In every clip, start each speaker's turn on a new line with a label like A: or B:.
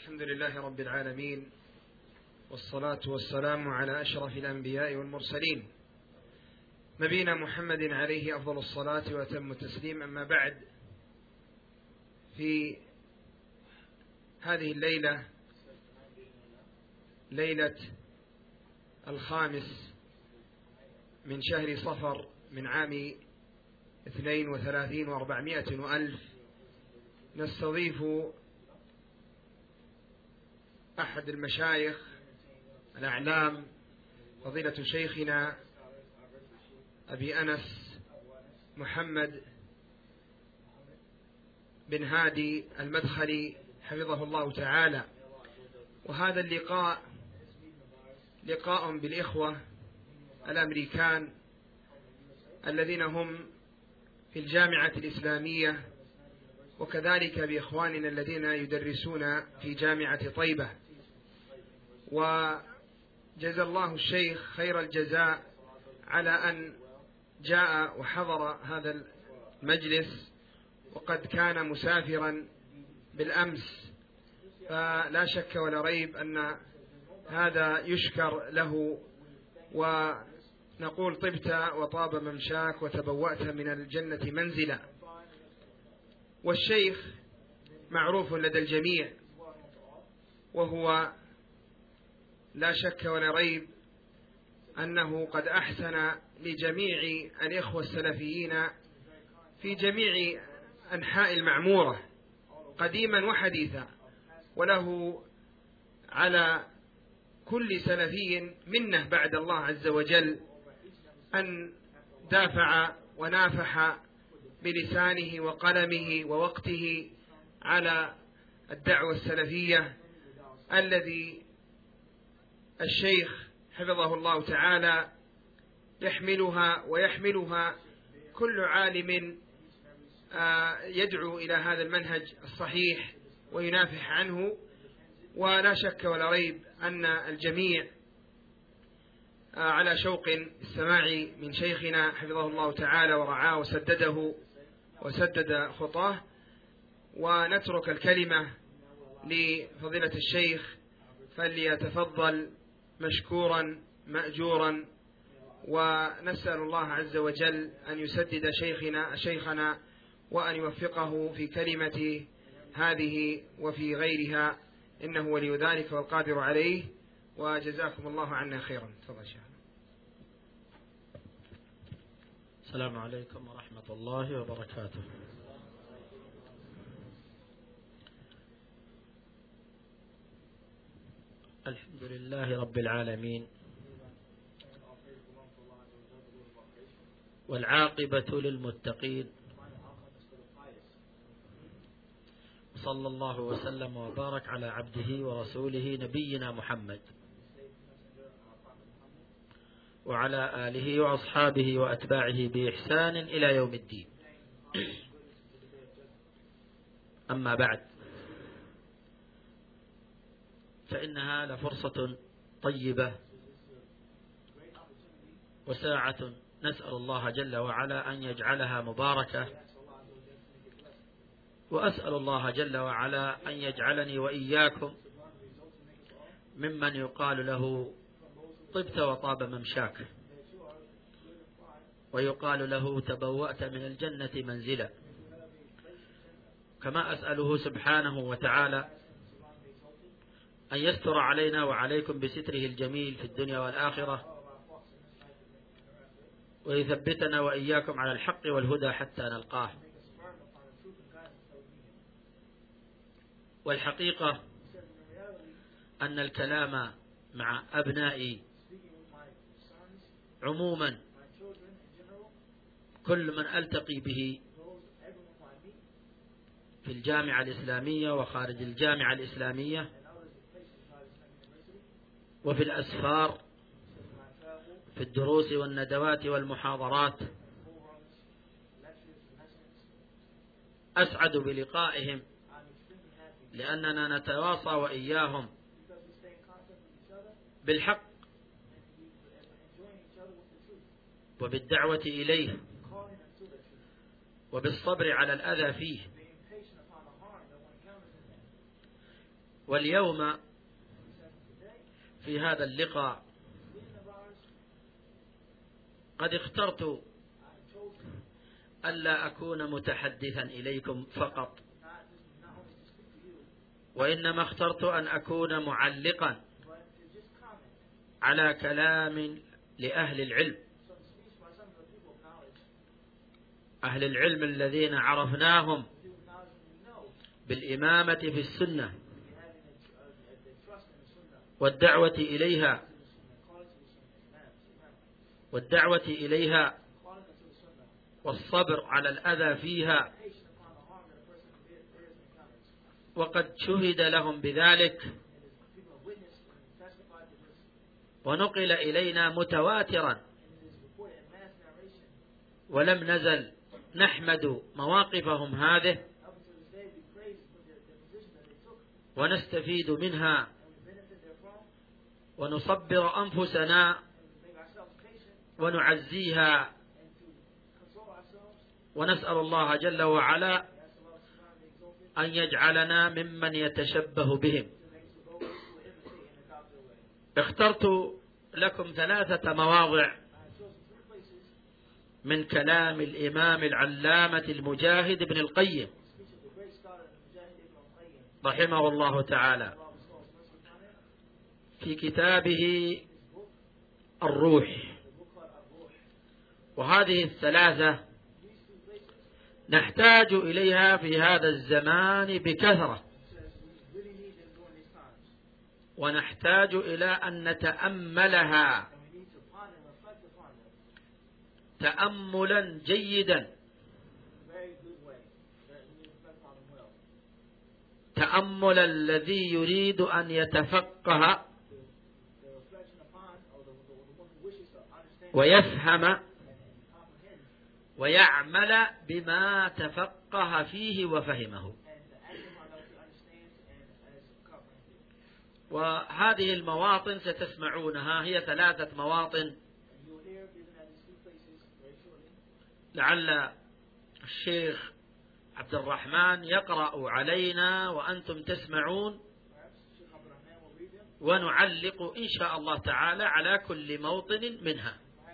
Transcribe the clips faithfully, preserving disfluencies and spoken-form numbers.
A: الحمد لله رب العالمين، والصلاة والسلام على أشرف الأنبياء والمرسلين، نبينا محمد عليه أفضل الصلاة وأتم التسليم. أما بعد، في هذه الليلة، ليلة الخامس من شهر صفر من عام اثنين وثلاثين وأربعمائة وألف، نستضيف أحد المشايخ الأعلام، فضيلة شيخنا أبي أنس محمد بن هادي المدخلي حفظه الله تعالى. وهذا اللقاء لقاء بالإخوة الأمريكان الذين هم في الجامعة الإسلامية، وكذلك بإخواننا الذين يدرسون في جامعة طيبة. وجزى الله الشيخ خير الجزاء على أن جاء وحضر هذا المجلس، وقد كان مسافرا بالأمس، فلا شك ولا ريب أن هذا يشكر له، ونقول طبت وطاب ممشاك وتبوأت من الجنة منزلا. والشيخ معروف لدى الجميع، وهو لا شك ولا ريب أنه قد أحسن لجميع الإخوة السلفيين في جميع أنحاء المعمورة قديما وحديثا، وله على كل سلفي منه بعد الله عز وجل أن دافع ونافح بلسانه وقلمه ووقته على الدعوة السلفية، الذي الشيخ حفظه الله تعالى يحملها ويحملها كل عالم يدعو إلى هذا المنهج الصحيح وينافح عنه. ولا شك ولا ريب أن الجميع على شوق السماع من شيخنا حفظه الله تعالى ورعاه وسدده وسدد خطاه. ونترك الكلمة لفضيلة الشيخ، فليتفضل مشكورا مأجورا، ونسأل الله عز وجل أن يسدد شيخنا شيخنا وأن يوفقه في كلمة هذه وفي غيرها، إنه ولي ذلك والقادر عليه. وجزاكم الله عنا خيرا. تفضل شيخ.
B: السلام عليكم ورحمة الله وبركاته. الحمد لله رب العالمين، والعاقبة للمتقين، صلى الله وسلم وبارك على عبده ورسوله نبينا محمد وعلى آله وأصحابه وأتباعه بإحسان إلى يوم الدين. أما بعد، فإنها لفرصة طيبة وساعة نسأل الله جل وعلا أن يجعلها مباركة، وأسأل الله جل وعلا أن يجعلني وإياكم ممن يقال له طبت وطاب ممشاك، ويقال له تبوأت من الجنة منزلا. كما أسأله سبحانه وتعالى أن يستر علينا وعليكم بستره الجميل في الدنيا والآخرة، ويثبتنا وإياكم على الحق والهدى حتى نلقاه. والحقيقة أن الكلام مع أبنائي عموما، كل من ألتقي به في الجامعة الإسلامية وخارج الجامعة الإسلامية وفي الأسفار في الدروس والندوات والمحاضرات، أسعد بلقائهم، لأننا نتواصى وإياهم بالحق وبالدعوة إليه وبالصبر على الأذى فيه. واليوم في هذا اللقاء قد اخترت ألا أكون متحدثا إليكم فقط، وإنما اخترت أن أكون معلقا على كلام لأهل العلم، أهل العلم الذين عرفناهم بالإمامة في السنة والدعوة إليها والدعوة إليها والصبر على الأذى فيها، وقد شهد لهم بذلك ونقل إلينا متواترا، ولم نزل نحمد مواقفهم هذه ونستفيد منها ونصبر أنفسنا ونعزيها، ونسأل الله جل وعلا أن يجعلنا ممن يتشبه بهم. اخترت لكم ثلاثة مواضع من كلام الإمام العلامة المجاهد ابن القيم رحمه الله تعالى في كتابه الروح، وهذه الثلاثة نحتاج إليها في هذا الزمان بكثرة، ونحتاج إلى أن نتأملها تأملا جيدا، تأمل الذي يريد أن يتفقه ويفهم ويعمل بما تفقه فيه وفهمه. وهذه المواطن ستسمعونها هي ثلاثة مواطن، لعل الشيخ عبد الرحمن يقرأ علينا وأنتم تسمعون، ونعلق إن شاء الله تعالى على كل موطن منها،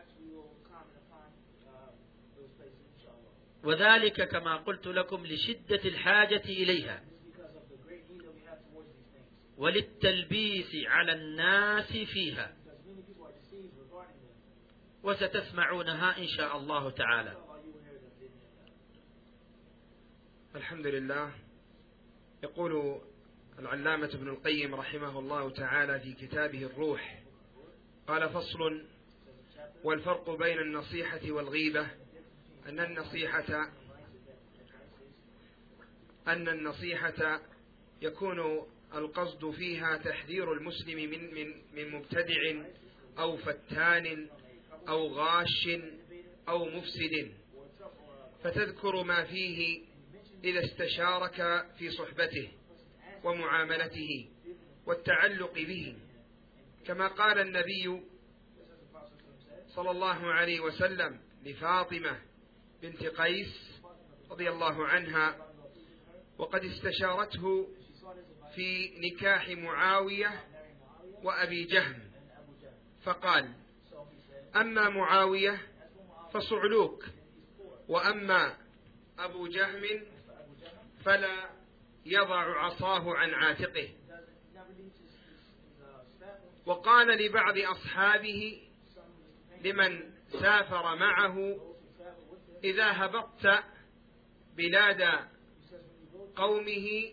B: وذلك كما قلت لكم لشدة الحاجة إليها وللتلبيس على الناس فيها، وستسمعونها إن شاء الله تعالى.
A: الحمد لله. يقول العلامة ابن القيم رحمه الله تعالى في كتابه الروح: قال: فصل. والفرق بين النصيحة والغيبة أن النصيحة أن النصيحة يكون القصد فيها تحذير المسلم من من من مبتدع أو فتان أو غاش أو مفسد، فتذكر ما فيه إذا استشارك في صحبته ومعاملته والتعلق به، كما قال النبي صلى الله عليه وسلم لفاطمة بنت قيس رضي الله عنها، وقد استشارته في نكاح معاوية وأبي جهم، فقال: أما معاوية فصعلوك، وأما أبو جهم فلا يضع عصاه عن عاتقه. وقال لبعض أصحابه لمن سافر معه: إذا هبطت بلاد قومه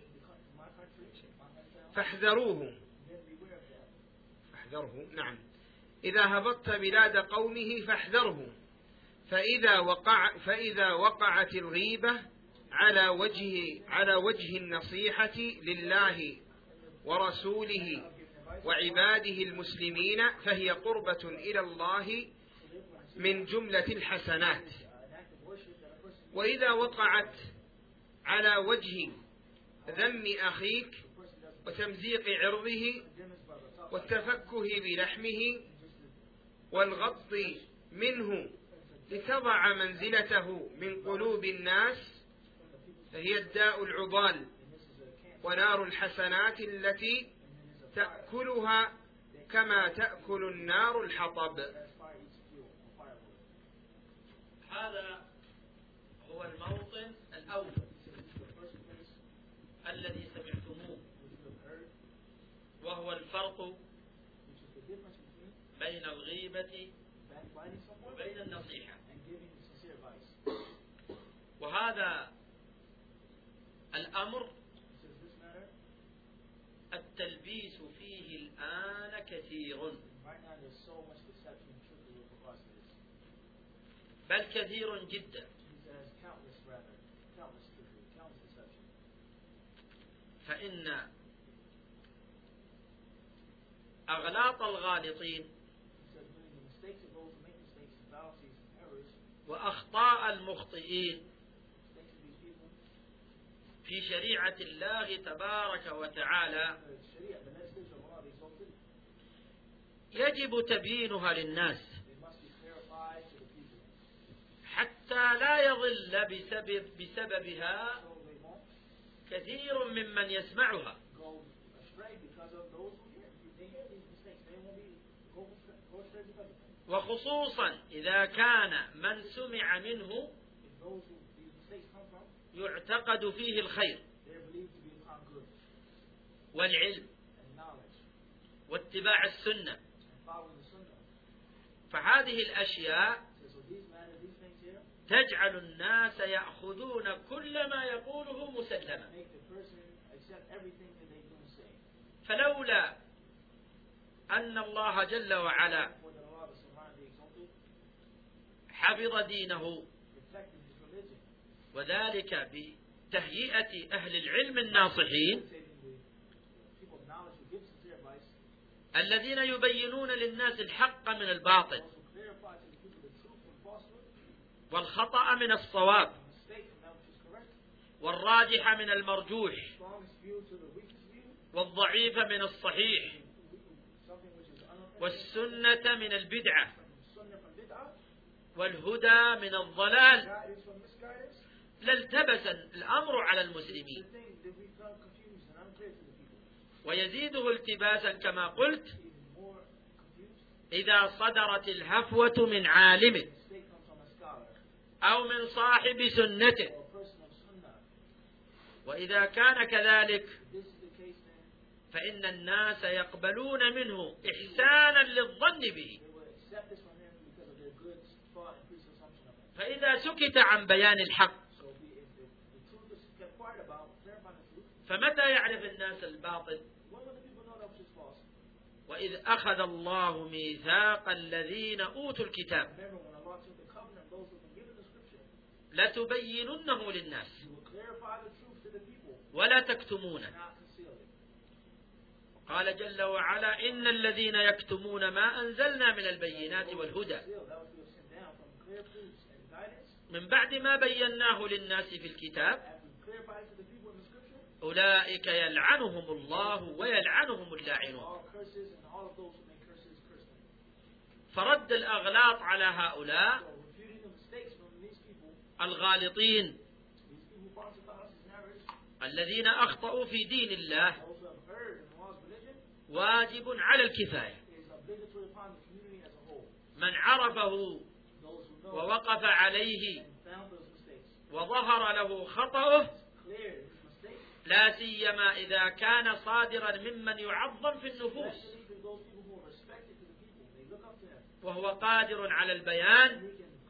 A: فاحذروه فاحذره نعم إذا هبطت بلاد قومه فاحذره، فإذا وقع فإذا وقعت الغيبة على وجه على وجه النصيحة لله ورسوله وعباده المسلمين فهي قربة إلى الله من جملة الحسنات، وإذا وقعت على وجه ذم أخيك وتمزيق عرضه والتفكه بلحمه والغض منه لتضع منزلته من قلوب الناس فهي الداء العضال ونار الحسنات التي تأكلها كما تأكل النار الحطب.
B: هذا هو الموطن الأول الذي سمعتموه، وهو الفرق بين الغيبة وبين النصيحة. وهذا الأمر التلبيس فيه الآن كثير، بل كثير جدا. فإن أغلاط الغالطين وأخطاء المخطئين في شريعة الله تبارك وتعالى يجب تبيينها للناس حتى لا يضل بسبب بسببها كثير ممن يسمعها، وخصوصا إذا كان من سمع منه يعتقد فيه الخير والعلم واتباع السنة. فهذه الأشياء تجعل الناس يأخذون كل ما يقوله مسلما. فلولا أن الله جل وعلا حفظ دينه، وذلك بتهيئة أهل العلم الناصحين الذين يبينون للناس الحق من الباطل والخطأ من الصواب والراجح من المرجوح والضعيف من الصحيح والسنة من البدعة والهدى من الضلال، لالتبس الأمر على المسلمين. ويزيده التباسا كما قلت إذا صدرت الهفوة من عالم أو من صاحب سنته. وإذا كان كذلك فإن الناس يقبلون منه إحسانا للظن به. فإذا سكت عن بيان الحق فمتى يعرف الناس الباطل؟ وإذ أخذ الله ميثاق الذين أوتوا الكتاب لتبيننه للناس ولا تكتمونه. قال جل وعلا إن الذين يكتمون ما أنزلنا من البينات والهدى من بعد ما بيناه للناس في الكتاب أولئك يلعنهم الله ويلعنهم اللاعنون. فرد الأغلاط على هؤلاء الغالطين الذين أخطأوا في دين الله واجب على الكفاية. من عرفه ووقف عليه وظهر له خطأه، لا سيما إذا كان صادرا ممن يعظم في النفوس وهو قادر على البيان،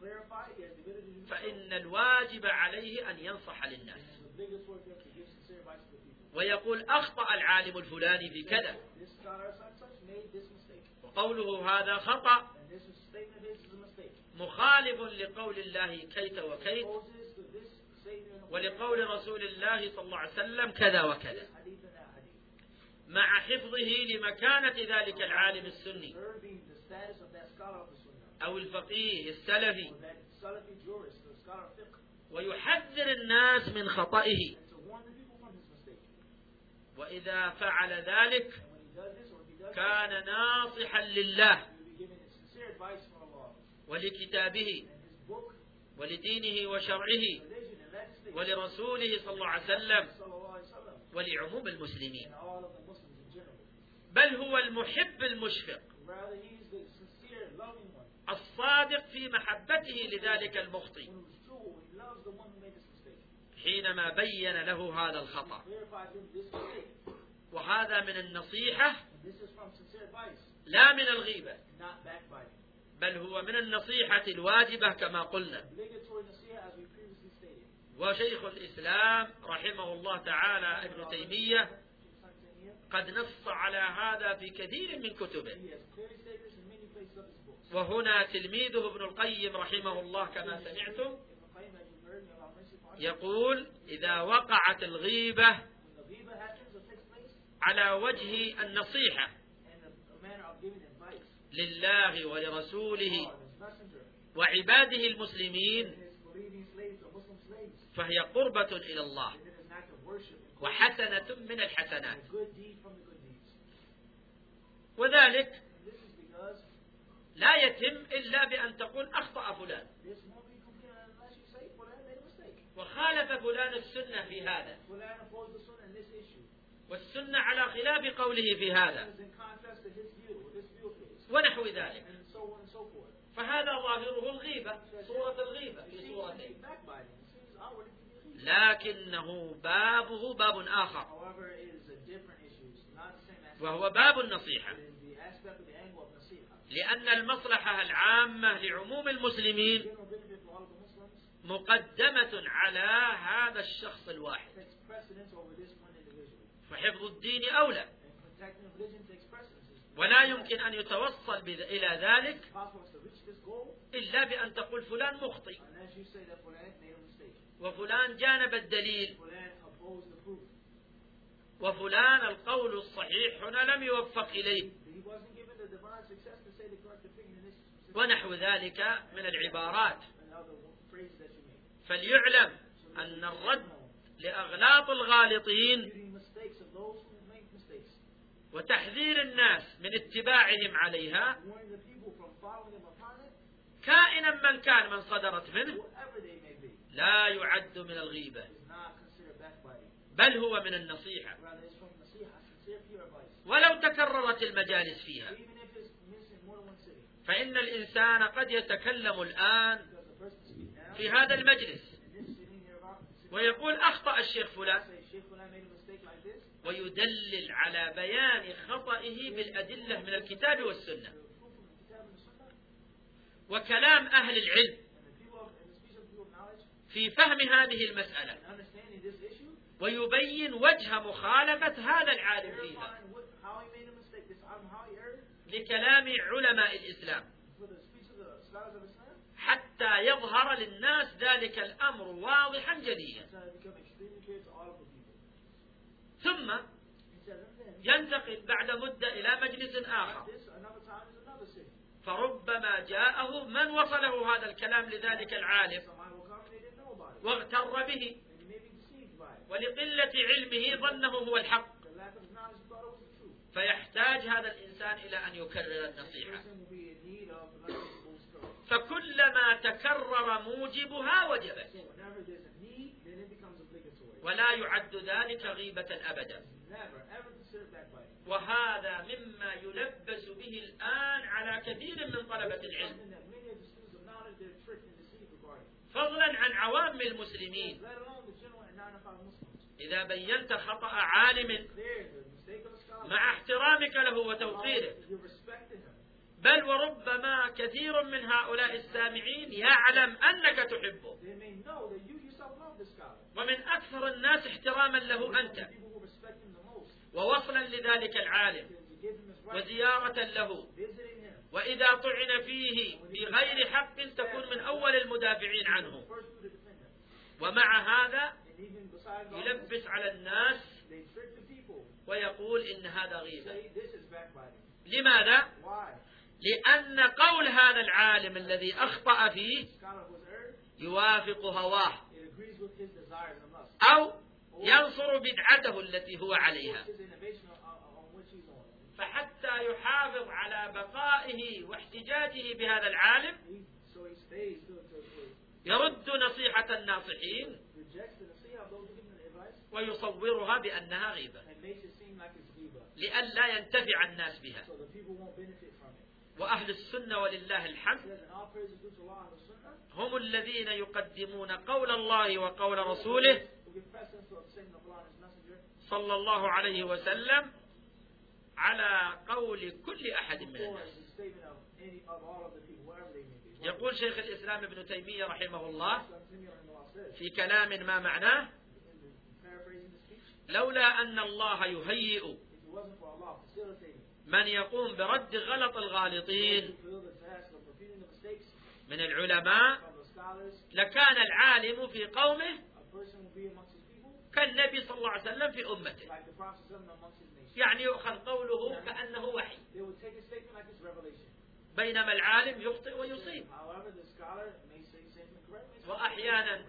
B: فإن الواجب عليه أن ينصح للناس ويقول أخطأ العالم الفلاني في كذا، وقوله هذا خطأ مخالف لقول الله كيت وكيت ولقول رسول الله صلى الله عليه وسلم كذا وكذا، مع حفظه لمكانة ذلك العالم السني أو الفقيه السلفي، ويحذر الناس من خطئه. وإذا فعل ذلك كان ناصحا لله ولكتابه ولدينه وشرعه ولرسوله صلى الله عليه وسلم، ولعموم المسلمين،
C: and all of the Muslims in general.
B: بل هو المحب المشفق
C: Rather, he is the sincere, loving one.
B: الصادق في محبته لذلك المخطئ
C: One who is true, he loves the one who made this mistake.
B: حينما بين له هذا الخطأ.
C: Clarifies him this mistake.
B: وهذا من النصيحة
C: And this is from sincere advice,
B: لا من الغيبة،
C: not backbiting.
B: بل هو من النصيحة الواجبة كما قلنا.
C: Obligatory nasiha, as we previously stated.
B: وشيخ الإسلام رحمه الله تعالى ابن تيمية قد نص على هذا في كثير من كتبه.
C: He has clearly stated this in many places of his books.
B: وهنا تلميذه ابن القيم رحمه الله كما سمعتم
C: Ibn Qayyim, as you heard, may Allah mercy upon him,
B: يقول إذا وقعت الغيبة
C: when the ghiba happens or takes place,
B: على وجه النصيحة
C: and the manner of giving advice,
B: لله ولرسوله
C: God, his messenger,
B: وعباده المسلمين
C: and his believing slaves or Muslim slaves,
B: فهي قربة إلى الله
C: then it is an act of worship and
B: وحسنة من الحسنات.
C: a good deed from the good deeds.
B: وذلك
C: And this is because
B: لا يتم إلا بأن تقول أخطأ فلان
C: this won't be complete unless you say Fulan made a mistake.
B: وخالف فلان السنة في هذا،
C: Fulan opposed the sunnah in this issue.
B: والسنة على خلاف قوله في هذا
C: It is in contrast to his view, or this view of his,
B: ونحو ذلك.
C: and so on and so forth.
B: فهذا ظاهره الغيبة، صورة الغيبة
C: It
B: في
C: seems to
B: صورتين،
C: be backbiting. It seems outwardly to be ghiba.
B: لكنه بابه باب آخر
C: However, it is a different issue. It's not the same aspect.
B: وهو باب النصيحة،
C: It is the aspect of the angle of nasiha.
B: لأن المصلحة العامة لعموم المسلمين
C: General benefit for all of the Muslims
B: مقدمة على هذا الشخص الواحد،
C: takes precedence over this one individual.
B: فحفظ الدين أولى،
C: And protecting of religion takes precedence. It's
B: ولا يمكن أن يتوصل بذ- إلى ذلك
C: possible to reach this goal
B: إلا بأن تقول فلان مخطئ
C: unless you say that Fulan made a mistake.
B: وفلان جانب الدليل
C: Fulan opposed the proof.
B: وفلان القول الصحيح هنا لم يوفق إليه
C: He wasn't given the divine success to say the correct opinion in this specific
B: ونحو ذلك من العبارات.
C: and other phrases that you made.
B: فليعلم أن الرد لأغلاط الغالطين
C: Muting mistakes of those who make mistakes.
B: وتحذير الناس من اتباعهم عليها
C: Warning the people from following them upon it,
B: كائنا من كان من صدرت منه
C: whoever they may be,
B: لا يعد من الغيبة
C: is not considered backbiting.
B: بل هو من النصيحة.
C: Rather, it's from nasiha, sincere pure advice.
B: ولو تكررت المجالس فيها،
C: Even if it's missing more than one sitting.
B: فإن الإنسان قد يتكلم الآن
C: Because the person speaks now,
B: في هذا المجلس
C: in this sitting here about,
B: ويقول أخطأ الشيخ فلان
C: say, Sheikh Fulan made a mistake like this,
B: ويدلل على بيان خطئه بالأدلة من الكتاب والسنة
C: the proof from the Kitab and the Sunnah,
B: وكلام أهل العلم
C: and the people of, and the speech of people of knowledge,
B: في فهم هذه المسألة
C: and understanding this issue,
B: ويبين وجه مخالفة هذا العالم فيها
C: clarifying what, how he made a mistake, this um, how he erred,
B: لكلام علماء الإسلام
C: for the speech of the scholars of Islam,
B: حتى يظهر للناس ذلك الأمر واضحا جليا.
C: so it become extremely clear to all of the people.
B: ثم
C: He says, and then,
B: ينتقل بعد مدة إلى مجلس آخر
C: this another time is another sitting.
B: فربما جاءه من وصله هذا الكلام لذلك العالم
C: Somebody will come and they didn't know about it.
B: واغتر به
C: And he may be deceived by it.
B: ولقلة علمه ظنه هو الحق
C: The lack of knowledge he thought it was the truth.
B: فيحتاج هذا الإنسان إلى أن يكرر
C: The
B: النصيحة.
C: person will be in need of learning those skills.
B: فكلما تكرر موجبها وجبت
C: So whenever there's a need, then it becomes obligatory.
B: ولا يعد ذلك غيبة أبدا.
C: Never, ever consider backbiting.
B: وهذا مما يلبس به الآن على كثير من طلبة العلم
C: Something that many of the students of knowledge, they're tricked and deceived regarding.
B: فضلا عن عوام المسلمين.
C: Let alone the general and non-defiant Muslims.
B: إذا بينت خطأ عالم
C: Clear the mistake of a scholar.
B: مع احترامك له وتوقيره
C: You respected him.
B: بل وربما كثير من هؤلاء السامعين يعلم أنك تحبه
C: They may know that you yourself love this scholar.
B: ومن أكثر الناس احتراما له أنت
C: People who respect him the most.
B: ووصلا لذلك العالم
C: To give him his right.
B: وزيارة له
C: Visiting him.
B: وإذا طعن فيه بغير حق تكون من أول المدافعين عنه.
C: First to defend him.
B: ومع هذا
C: And even besides all this,
B: يلبس على الناس
C: they trick the people.
B: ويقول إن هذا غيبة.
C: Say this is backbiting.
B: لماذا؟
C: Why?
B: لأن قول هذا العالم الذي أخطأ فيه
C: Scholar who was erred,
B: يوافق هواه
C: it agrees with his desires and lusts.
B: أو ينصر بدعته التي هو عليها.
C: His innovation on, on which he's on.
B: فحتى يحافظ على بقائه واحتجاجه بهذا العالم
C: He, so he stays to, to, to
B: يرد نصيحة الناصحين
C: rejects the nasiha of those who give him the advice.
B: ويصورها بأنها غيبة
C: and makes it seem like it's ghiba,
B: لئلا ينتفع الناس بها.
C: so the people won't benefit from it.
B: وأهل السنة ولله
C: It
B: الحمد
C: says, and all praise is due to Allah and the Sunnah,
B: هم الذين يقدمون قول الله وقول رسوله
C: who give precedence to the statement of Allah and His Messenger,
B: صلى الله عليه وسلم على قول كل أحد من
C: before
B: الناس.
C: the statement of any of all of the people, wherever they may be.
B: يقول شيخ الإسلام ابن تيمية رحمه الله
C: Islam Taymiyyah rahimahullah says,
B: في كلام ما معناه:
C: paraphrasing the speech,
B: لولا أن الله يهيئ
C: if it wasn't for Allah facilitating
B: من يقوم برد غلط الغالطين
C: to fill the task of repeating the mistakes
B: من العلماء
C: from the scholars,
B: لكان العالم في قومه
C: a person will be amongst his people
B: كالنبي صلى الله عليه وسلم في أمته.
C: like the Prophet sallallahu alaihi wasallam amongst his nation.
B: يعني يؤخذ قوله كأنه وحي،
C: They would take a statement like it's revelation.
B: بينما العالم يخطئ ويصيب،
C: However, the scholar may say statement correctly.
B: وأحيانا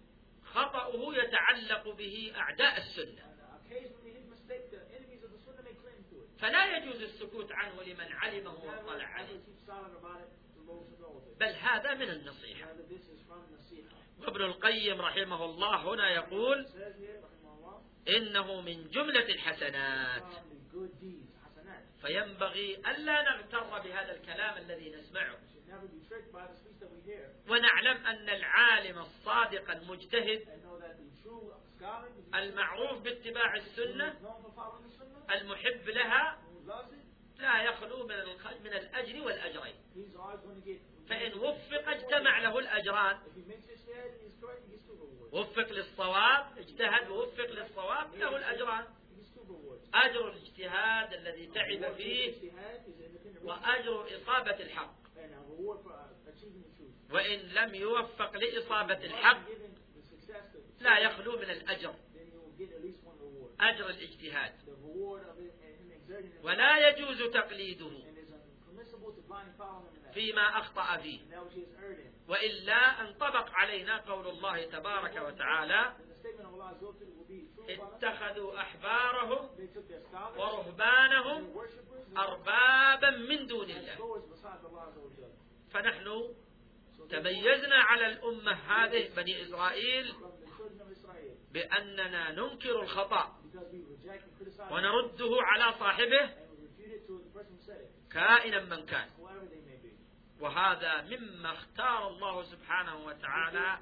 B: خطأه يتعلق به أعداء السنة،
C: And occasionally his mistake, the enemies of the Sunnah may claim to it.
B: فلا يجوز السكوت عنه لمن علمه واطلع عليه،
C: Keep silent about it to those who know of it.
B: بل هذا من النصيحة.
C: Rather, this is from Nasiha.
B: وابن القيم رحمه الله هنا يقول:
C: It says here, rahimahullah,
B: إنه من جملة الحسنات،
C: from the good deeds, hasanat.
B: فينبغي ألا نغتر بهذا الكلام الذي نسمعه،
C: We should never be tricked by the speech that we hear,
B: ونعلم أن العالم الصادق المجتهد
C: and know that the true scholar, the
B: المعروف باتباع السنة
C: known for following the Sunnah,
B: المحب لها
C: who loves it,
B: لا يخلو من الخ- من الأجر والأجرين،
C: he's always going to get.
B: فإن وفق اجتمع له الأجران،
C: If he makes his head and he's correct, he gets two rewards.
B: وفق للصواب اجتهد ووفق للصواب له الأجران:
C: He gets two rewards.
B: أجر الاجتهاد الذي تعب فيه،
C: Ijtihad is independent reason,
B: وأجر إصابة الحق.
C: and a reward for uh, achieving the truth.
B: وإن لم يوفق لإصابة الحق
C: Given the success that
B: لا يخلو من الأجر،
C: then he will get at least one reward.
B: أجر الاجتهاد.
C: The reward of it and him exerting himself,
B: ولا يجوز تقليده
C: and it's permissible to blindly follow him in that.
B: فيما أخطأ فيه،
C: And that which he has erred in.
B: وإلا انطبق علينا قول الله تبارك وتعالى:
C: Then the statement of Allah Azza wa Jalla will be true upon us.
B: اتخذوا أحبارهم
C: They took their scholars,
B: ورهبانهم
C: their worshippers,
B: أربابا من دون
C: and
B: الله.
C: lords besides Allah Azza wa Jalla.
B: فنحن
C: So
B: تميزنا على الأمة هذه بني إسرائيل
C: from the children of Israel,
B: بأننا ننكر الخطأ
C: because we reject and criticize
B: ونرده على صاحبه
C: and we refute it to the person who said it,
B: كائنا من كان.
C: whoever they may be.
B: وهذا مما اختار الله سبحانه وتعالى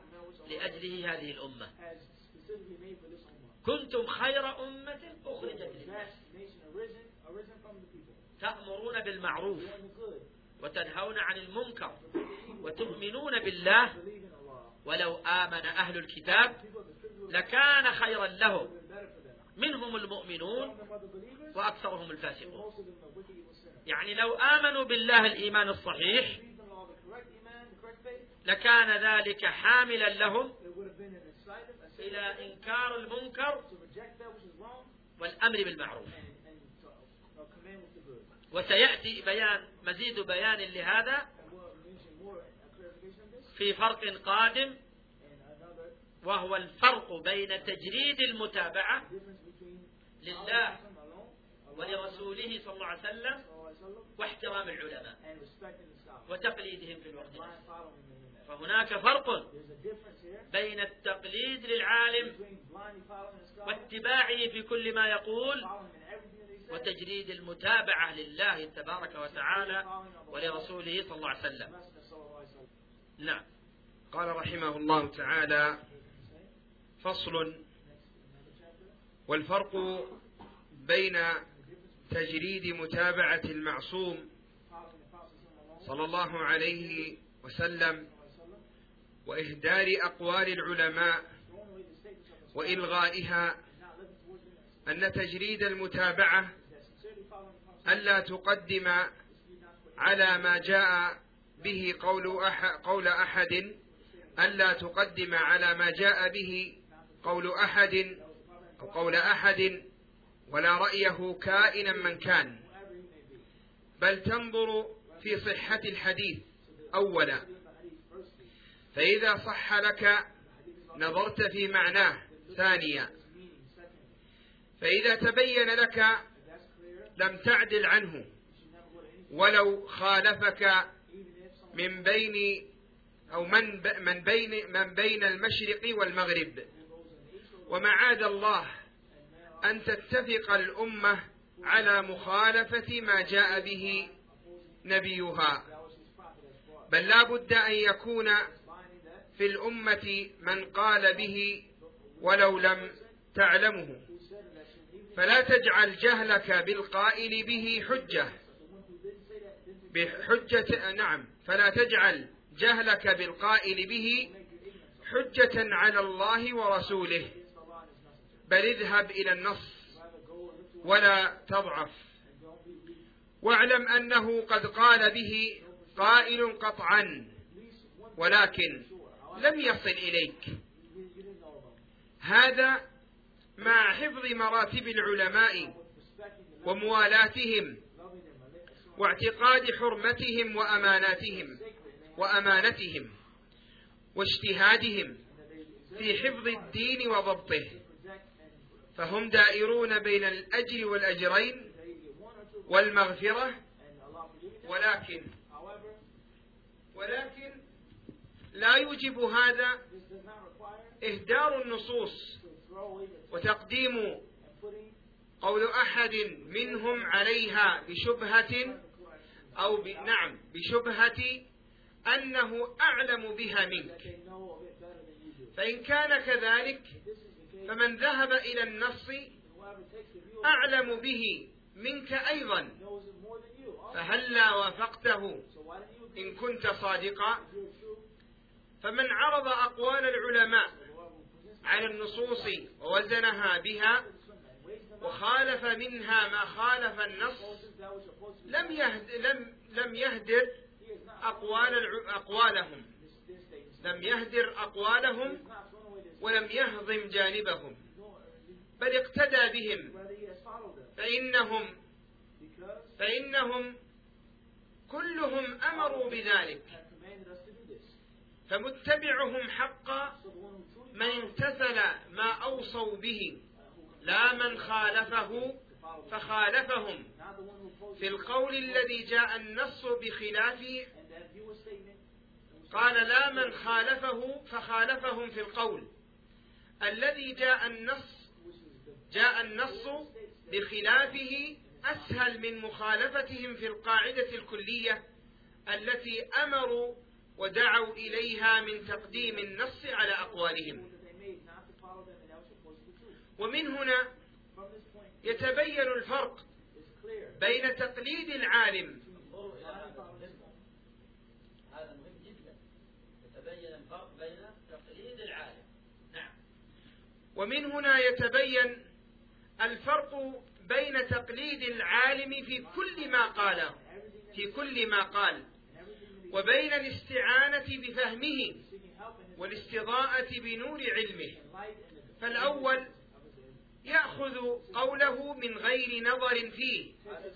B: لأجله هذه الأمة:
C: Has specifically made for this ummah.
B: كنتم خير أمة أخرجت
C: The
B: للناس
C: best nation arisen, arisen from the people.
B: تأمرون بالمعروف
C: Doing the good,
B: وتنهون عن المنكر وتؤمنون بالله.
C: believe in Allah.
B: ولو آمن أهل الكتاب
C: People of the scripture would
B: لكان خيرا
C: have
B: لهم،
C: been better for them.
B: منهم
C: Some
B: المؤمنون
C: of them are the believers,
B: وأكثرهم
C: and
B: الفاسقون.
C: most of them are wicked evil sinners.
B: يعني لو آمنوا بالله الإيمان الصحيح
C: Believe in Allah, the correct iman, the correct faith,
B: لكان ذلك حاملا لهم
C: it would have been an excitement, a
B: إلى
C: signal
B: إنكار المنكر
C: to reject that which is wrong
B: والأمر بالمعروف.
C: and, and to uh, command with the good.
B: وسيأتي بيان مزيد بيان لهذا
C: And we'll mention more a clarification of this.
B: في فرق قادم،
C: And another
B: وهو الفرق بين تجريد المتابعة
C: difference between
B: لله
C: Allah alone, Allah
B: ولرسوله صلى الله عليه وسلم
C: sallallahu alaihi wasallam,
B: واحترام العلماء
C: and respecting the scholars.
B: وتقليدهم في الوقت
C: Blind
B: نفسه.
C: following them in that.
B: فهناك فرق
C: There's a difference here
B: بين التقليد للعالم
C: between blindly following the scholars,
B: واتباعه في كل ما يقول،
C: following in everything that he says,
B: وتجريد المتابعة لله تبارك وتعالى
C: following of Allah,
B: ولرسوله صلى الله عليه وسلم.
C: Messenger sallallahu alaihi wasallam.
B: نعم.
A: قال رحمه الله تعالى: فصل.
C: Another chapter.
A: والفرق بين تجريد متابعة المعصوم
C: Following the Prophet sallallahu
A: صلى الله عليه وسلم
C: alaihi wasallam.
A: وإهدار أقوال العلماء
C: Throwing away the statements of the scholars
A: وإلغائها
C: and not looking towards them.
A: أن تجريد المتابعة
C: That sincerely following the Prophet
A: ألا تقدم
C: is not put
A: على ما جاء به قول أح قول أحد ألا تقدم على ما جاء به قول أحد أو قول أحد ولا رأيه كائنا من كان،
C: whoever he may be.
A: بل تنظر في صحة الحديث أولا،
C: The hadith firstly.
A: فإذا صح لك نظرت في معناه ثانيا،
C: His meaning secondly.
A: فإذا تبين لك
C: If that's clear,
A: لم تعدل عنه
C: you should never go to anything.
A: ولو خالفك
C: Even if someone
A: من بين أو من ب- من بين من بين المشرق والمغرب،
C: goes in the east or
A: ومعاذ الله أن تتفق الأمة على مخالفة ما جاء به نبيها، بل لا بد أن يكون في الأمة من قال به ولو لم تعلمه، فلا تجعل جهلك بالقائل به حجة بحجة نعم فلا تجعل جهلك بالقائل به حجة على الله ورسوله، بل اذهب إلى النص ولا تضعف، واعلم أنه قد قال به قائل قطعا ولكن لم يصل إليك. هذا مع حفظ مراتب العلماء وموالاتهم واعتقاد حرمتهم وأماناتهم وأمانتهم واجتهادهم في حفظ الدين وضبطه، فهم دائرون بين الأجر والأجرين والمغفرة، ولكن ولكن لا يوجب هذا إهدار النصوص وتقديم قول أحد منهم عليها بشبهة أو ب... نعم بشبهة أنه أعلم بها منك، فإن كان كذلك فمن ذهب إلى النص أعلم به منك أيضا، فهلا وافقته إن كنت صادقا. فمن عرض أقوال العلماء على النصوص ووزنها بها وخالف منها ما خالف النص لم يهد لم لم يهدر أقوال أقوالهم لم يهدر أقوالهم ولم يهضم جانبهم، بل اقتدى بهم، فإنهم فإنهم كلهم أمروا بذلك، فمتبعهم حقا من امتثل ما أوصوا به لا من خالفه فخالفهم في القول الذي جاء النص بخلافه. قال لا من خالفه فخالفهم في القول الذي جاء النص جاء النص بخلافه أسهل من مخالفتهم في القاعدة الكلية التي أمروا ودعوا إليها من تقديم النص على أقوالهم. ومن هنا يتبين الفرق بين تقليد العالم
B: هذا مهم جدا، يتبين الفرق بين تقليد العالم. نعم.
A: ومن هنا يتبين الفرق بين تقليد العالم في كل ما قاله في كل ما قال وبين الاستعانة بفهمه والاستضاءة بنور علمه. فالأول يأخذ قوله من غير نظر فيه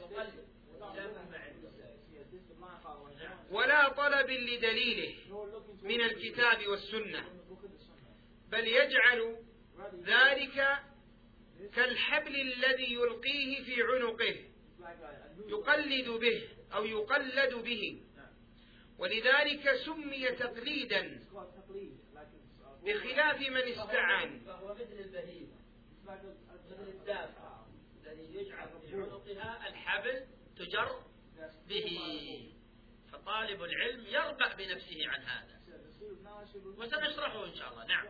A: ولا طلب لدليله من الكتاب والسنة، بل يجعل ذلك كالحبل الذي يلقيه في عنقه يقلد به أو يقلد به، ولذلك سمي تقليدا بخلاف من استعان.
B: فهو مثل البهيمة، مثل الدابة الذي يجعل في عنقها الحبل تجر به، فطالب العلم يربع بنفسه عن هذا، وسنشرحه إن شاء الله. نعم.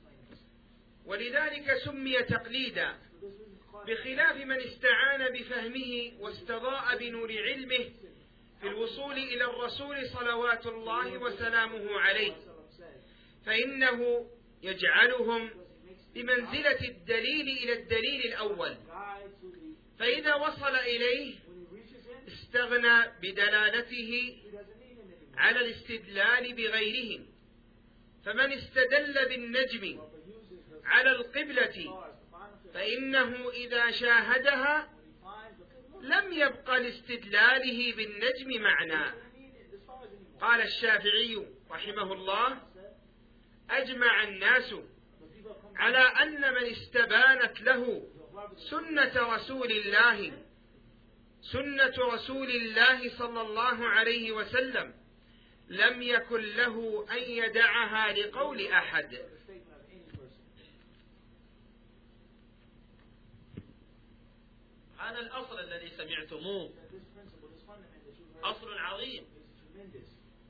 A: ولذلك سمي تقليدا بخلاف من استعان بفهمه واستضاء بنور علمه في الوصول إلى الرسول صلوات الله وسلامه عليه، فإنه يجعلهم بمنزلة الدليل إلى الدليل الأول، فإذا وصل إليه استغنى بدلالته على الاستدلال بغيره. فمن استدل بالنجم على القبلة فإنه إذا شاهدها لم يبق لاستدلاله بالنجم معنى. قال الشافعي رحمه الله: أجمع الناس على أن من استبانت له سنة رسول الله سنة رسول الله صلى الله عليه وسلم لم يكن له أن يدعها لقول أحد.
B: هذا الأصل الذي سمعتموه
C: that this principle, this fundament that you've heard,
B: أصل عظيم
C: is tremendous.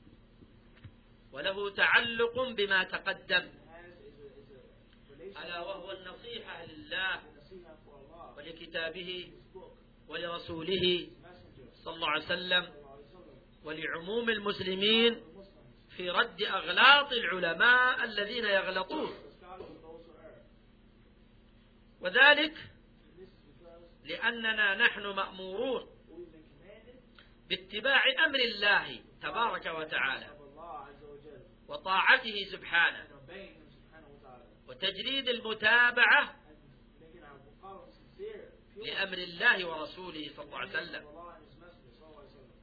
B: وله تعلق بما تقدم،
C: It has is a, is a relation
B: ألا وهو النصيحة لله
C: to nasiha for Allah,
B: ولكتابه
C: His book,
B: ولرسوله
C: His messenger,
B: صلى الله عليه وسلم
C: sallallahu alaihi wasallam,
B: ولعموم المسلمين
C: the Muslims,
B: في رد أغلاط العلماء الذين يغلطون.
C: the scholars of those who err.
B: وذلك
C: And this is because
B: لأننا نحن مأمورون
C: we've been commanded
B: باتباع أمر الله تبارك وتعالى
C: of Allah Azza wa Jalla,
B: وطاعته سبحانه
C: and obeying Him subhanahu wa ta'ala,
B: وتجريد المتابعة
C: and making our follow sincere, pure,
B: لأمر الله ورسوله صلى الله عليه وسلم،
C: of Allah and His messenger, sallallahu alaihi wasallam.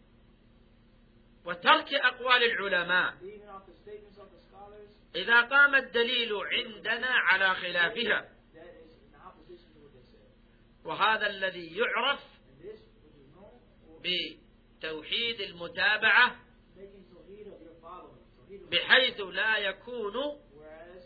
B: وترك أقوال العلماء
C: Leaving out the statements of the scholars,
B: إذا قام الدليل عندنا على خلافها،
C: that is in opposition to what they said.
B: وهذا الذي يعرف
C: And this, which is known for
B: بتوحيد المتابعة،
C: making tawheed of your following, tawheed of
B: بحيث لا يكون
C: whereas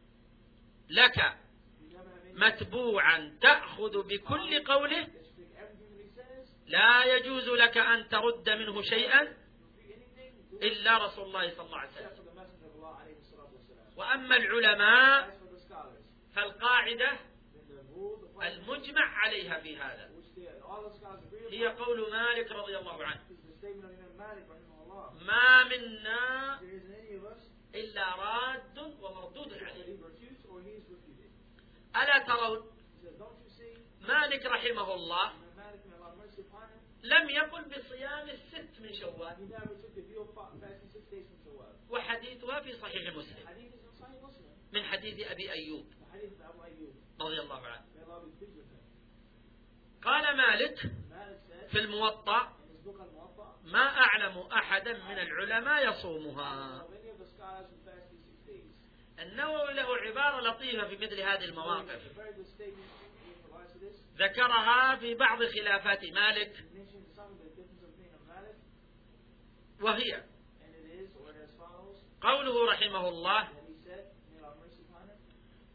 B: لك
C: you never have any
B: متبوعا تأخذ بكل قوله،
C: that you take everything that He says,
B: لا يجوز لك أن ترد منه شيئا
C: refute anything, do it
B: إلا رسول الله صلى الله عليه
C: except
B: وسلم.
C: for the messenger of Allah alayhi salatu wasalam.
B: وأما العلماء
C: As for the scholars,
B: فالقاعدة
C: then the rule, the fundament,
B: المجمع عليها في هذا
C: which they, all the scholars agree
B: هي
C: upon,
B: قول مالك رضي الله عنه:
C: is the statement of Imam Malik rahimahullah.
B: ما منا
C: There isn't any of us
B: إلا راد ومردود
C: that
B: عليه.
C: he refutes or he is refuted.
B: ألا ترون
C: He says, don't you see,
B: مالك رحمه الله
C: Imam Malik, may Allah have mercy upon him,
B: لم يقل بصيام الست من شوال،
C: he never took the view of fa- fasting six days from Shawwal.
B: وحديثها في صحيح مسلم
C: The hadith is in Sahih Muslim.
B: من حديث أبي أيوب
C: The hadith of Abu Ayyub.
B: رضي الله عنه.
C: May Allah be pleased with him.
B: قال مالك
C: Malik said
B: في الموطأ:
C: in his book Al-Muwatta,
B: ما أعلم أحدا من العلماء يصومها.
C: of any of the scholars who fast these six days.
B: النووي له عبارة لطيفة في مثل هذه المواقف،
C: A very good statement in regards to this.
B: ذكرها في بعض خلافات مالك،
C: He mentioned some of the difference of opinion of Malik,
B: وهي
C: and it is, or as follows,
B: قوله رحمه الله:
C: that he said, may Allah have mercy upon him,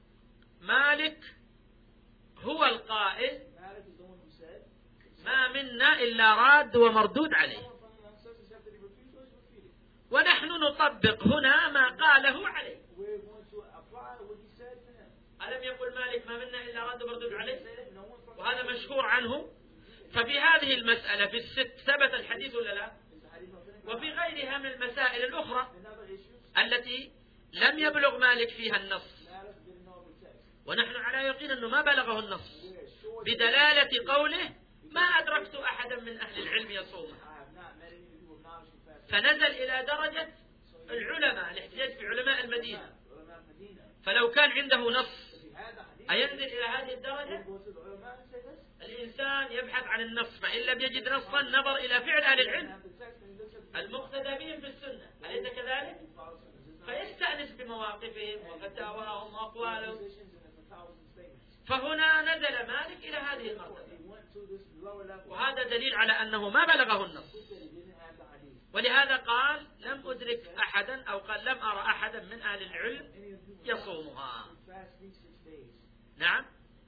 B: مالك هو القائل:
C: Malik is the one who said,
B: ما منا إلا راد ومردود عليه.
C: no one from amongst us except that he refused or is refuted.
B: ونحن نطبق هنا ما قاله عليه.
C: We're going to apply what he said to him.
B: ألم يقل مالك ما منا إلا راد ومردود
C: He
B: عليه؟
C: said, no one from
B: وهذا مشهور عنه. ففي هذه المسألة في الست ثبت الحديث ولا لا؟
C: is the hadith of Ibn
B: وفي غيرها من المسائل الأخرى
C: and other issues,
B: التي لم يبلغ مالك فيها النص،
C: Malik didn't know the text.
B: ونحن على يقين أنه ما بلغه النص
C: We're sure that
B: بدلالة قوله: ما أدركت أحدا من أهل العلم يصومها.
C: I have not met any people of knowledge who fast.
B: فنزل إلى درجة العلماء، الاحتجاج في علماء المدينة.
C: Ulama of Medina.
B: فلو كان عنده نص
C: If he had the hadith,
B: أينزل إلى هذه
C: he
B: الدرجة؟
C: would go to the ulama and say this.
B: الإنسان يبحث عن النص، فإن لم يجد نصا نظر إلى فعل أهل
C: He
B: العلم
C: have the text and he looks at the
B: المقتدى بهم في السنة، أليس كذلك؟
C: he follows him. Is this not
B: فيستأنس بمواقفهم وفتاواهم وأقوالهم.
C: positions and the fatwas and statements?
B: فهنا نزل مالك إلى هذه المرتبة،
C: He went to this lower level.
B: وهذا دليل على أنه ما بلغه النص.
C: He said he didn't have the hadith.
B: ولهذا قال: لم أدرك أحدا، أو قال: لم أرى أحدا من أهل العلم
C: Any of you
B: يصومها.
C: who fast these six days.
B: نعم.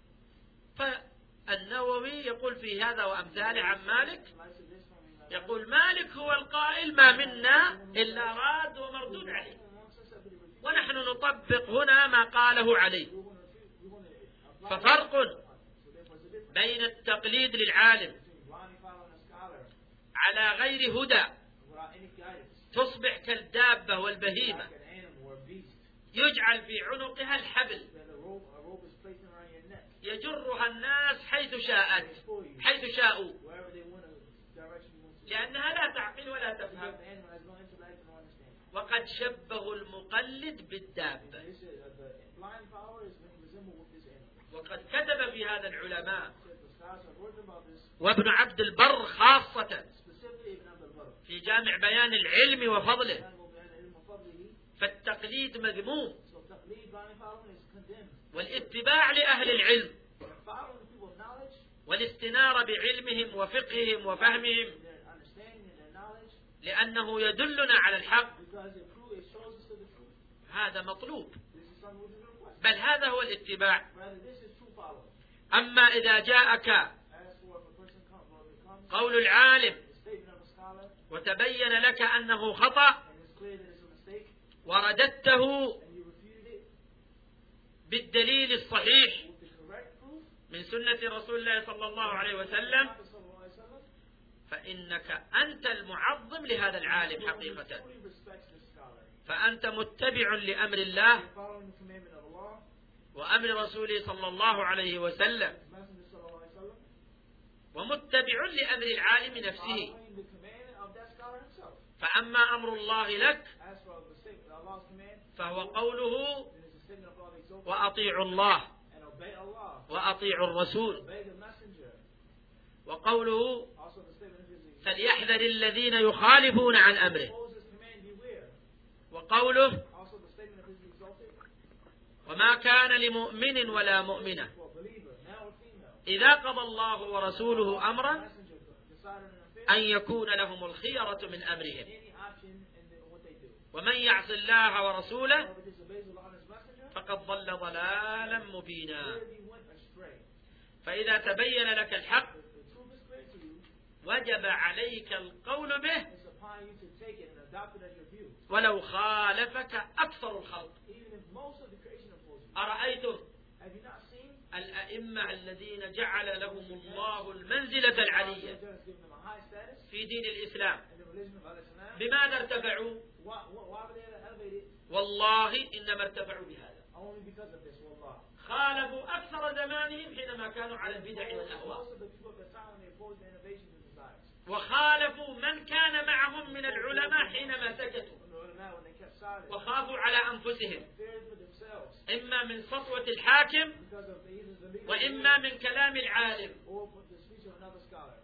B: فالنووي يقول في هذا وأمثاله عن مالك، يقول: مالك هو القائل: ما منا إلا راد ومردود عليه، ونحن نطبق هنا ما قاله عليه. ففرق بين التقليد للعالم على غير هدى تصبح كالدابة والبهيمة يجعل في عنقها الحبل يجرها الناس حيث شاءت حيث شاءوا، لأنها لا تعقل ولا تفهم. وقد شبهوا المقلد بالدابة. وقد كتب في هذا العلماء، وابن عبد البر خاصة في جامع بيان العلم وفضله: فالتقليد مذموم، والاتباع لأهل العلم والاستنارة بعلمهم وفقههم وفهمهم، لأنه يدلنا على الحق. هذا مطلوب، بل هذا هو الاتباع. أما إذا جاءك قول العالم
C: the statement of a scholar,
B: وتبين لك أنه خطأ
C: and it's clear that it's a mistake,
B: ورددته
C: and you refuted it
B: بالدليل الصحيح
C: with the correct proof,
B: من سنة رسول الله صلى الله عليه وسلم،
C: Prophet sallallahu alaihi wasallam,
B: فإنك أنت المعظم لهذا العالم حقيقة،
C: truly respects this scholar.
B: فأنت متبع لأمر الله
C: You're following the commandment of Allah,
B: وأمر رسوله صلى الله عليه وسلم،
C: His Messenger sallallahu alaihi wasallam,
B: ومتبع لأمر العالم نفسه.
C: following the command of that scholar himself.
B: فأما أمر الله لك
C: As for the statement of Allah's command,
B: فهو قوله
C: it is the statement of Allah exalted,
B: وأطيعوا الله
C: and obey Allah,
B: وأطيعوا الرسول،
C: obey the messenger.
B: وقوله
C: Also the statement of His
B: فليحذر الذين يخالفون عن أمره،
C: opposes His command, beware.
B: وقوله
C: Also the statement of His exalted,
B: وما كان لمؤمن ولا مؤمنة
C: for a believer, male or female,
B: إذا قضى الله ورسوله أمرا
C: messenger decided an affair,
B: أن يكون لهم الخيرة من أمرهم،
C: any option in the, what they do.
B: ومن يعص الله ورسوله
C: Whoever disobeys Allah and His messenger,
B: فقد ضل ضلالا مبينا.
C: clearly went astray.
B: فإذا تبين لك الحق
C: If the truth is clear to you,
B: وجب عليك القول به
C: it's upon you to take it and adopt it as your view.
B: ولو خالفك أكثر الخلق.
C: Even if most of the creation opposes you.
B: أرأيتم
C: Have you not seen?
B: الأئمة الذين جعل لهم الله المنزلة العلية
C: God has given them a high status
B: في دين الإسلام
C: in the religion of Al-Islam.
B: بماذا ارتفعوا؟
C: Why, why, why were they elevated?
B: والله إنما ارتفعوا بهذا.
C: Only because of this, wallah.
B: خالفوا أكثر زمانهم حينما كانوا على البدع والأهواء،
C: Most of the people at the time when they opposed the innovations and desires.
B: وخالفوا من كان معهم من العلماء حينما سكتوا
C: When the ulama, when they kept silent,
B: وخافوا على أنفسهم،
C: feared for themselves
B: إما من سطوة الحاكم
C: because of either the leader
B: وإما من كلام العالم.
C: or for the speech of another scholar.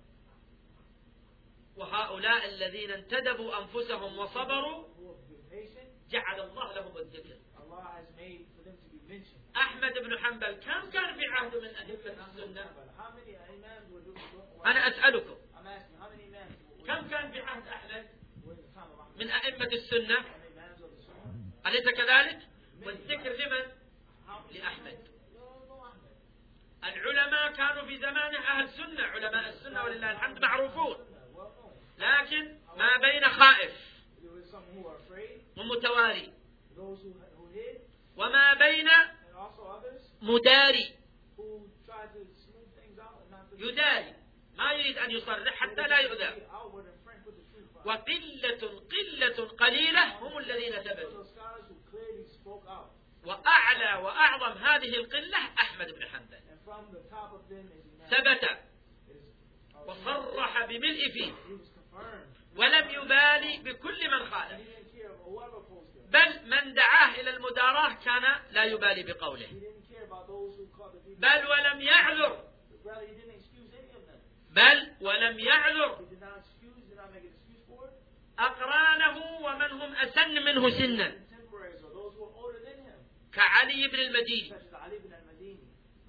B: وهؤلاء الذين انتدبوا أنفسهم وصبروا
C: Who have been patient,
B: جعل الله لهم الذكر.
C: Allah has made for them to be mentioned.
B: أحمد بن حنبل كم كان في عهده من أئمة السنة؟
C: But how many imams were doing?
B: أنا أسألكم
C: I'm asking, how many imams were
B: كم كان في عهد أحمد
C: were in the time of Ahmad?
B: من أئمة السنة؟
C: How many imams of the Sunnah?
B: أليس كذلك؟ والذكر لمن؟
C: How many?
B: لأحمد.
C: No, no, Ahmad.
B: العلماء كانوا في زمانه أهل سنة، علماء السنة ولله الحمد معروفون،
C: Well known.
B: لكن ما بين خائف
C: There was some who were afraid,
B: ومتواري
C: those who who hid,
B: وما بين
C: and also others
B: مداري
C: who tried to smooth things out and not to
B: يداري، ما يريد أن يصرح حتى لا يؤذى.
C: be outward and frank with the truth.
B: وقلة قلة قليلة هم الذين ثبتوا،
C: Those scholars who clearly spoke out,
B: وأعلى وأعظم هذه القلة أحمد بن حنبل
C: and from the top of them is Imam.
B: ثبت
C: Is, uh,
B: وصرح بملء فيه
C: he was confirmed.
B: ولم يبالي بكل من
C: He
B: خالف،
C: didn't care about whoever opposed him.
B: بل من دعاه إلى المداراة كان لا يبالي
C: He
B: بقوله،
C: didn't care about those who called the people.
B: بل ولم يعذر
C: Rather, he didn't excuse any of them.
B: بل ولم يعذر
C: He did not excuse, did not make an excuse for it.
B: أقرانه ومن هم أسن منه سنا
C: Contemporaries or those who were older than him,
B: كعلي بن المديني
C: such as Ali ibn al-Madini,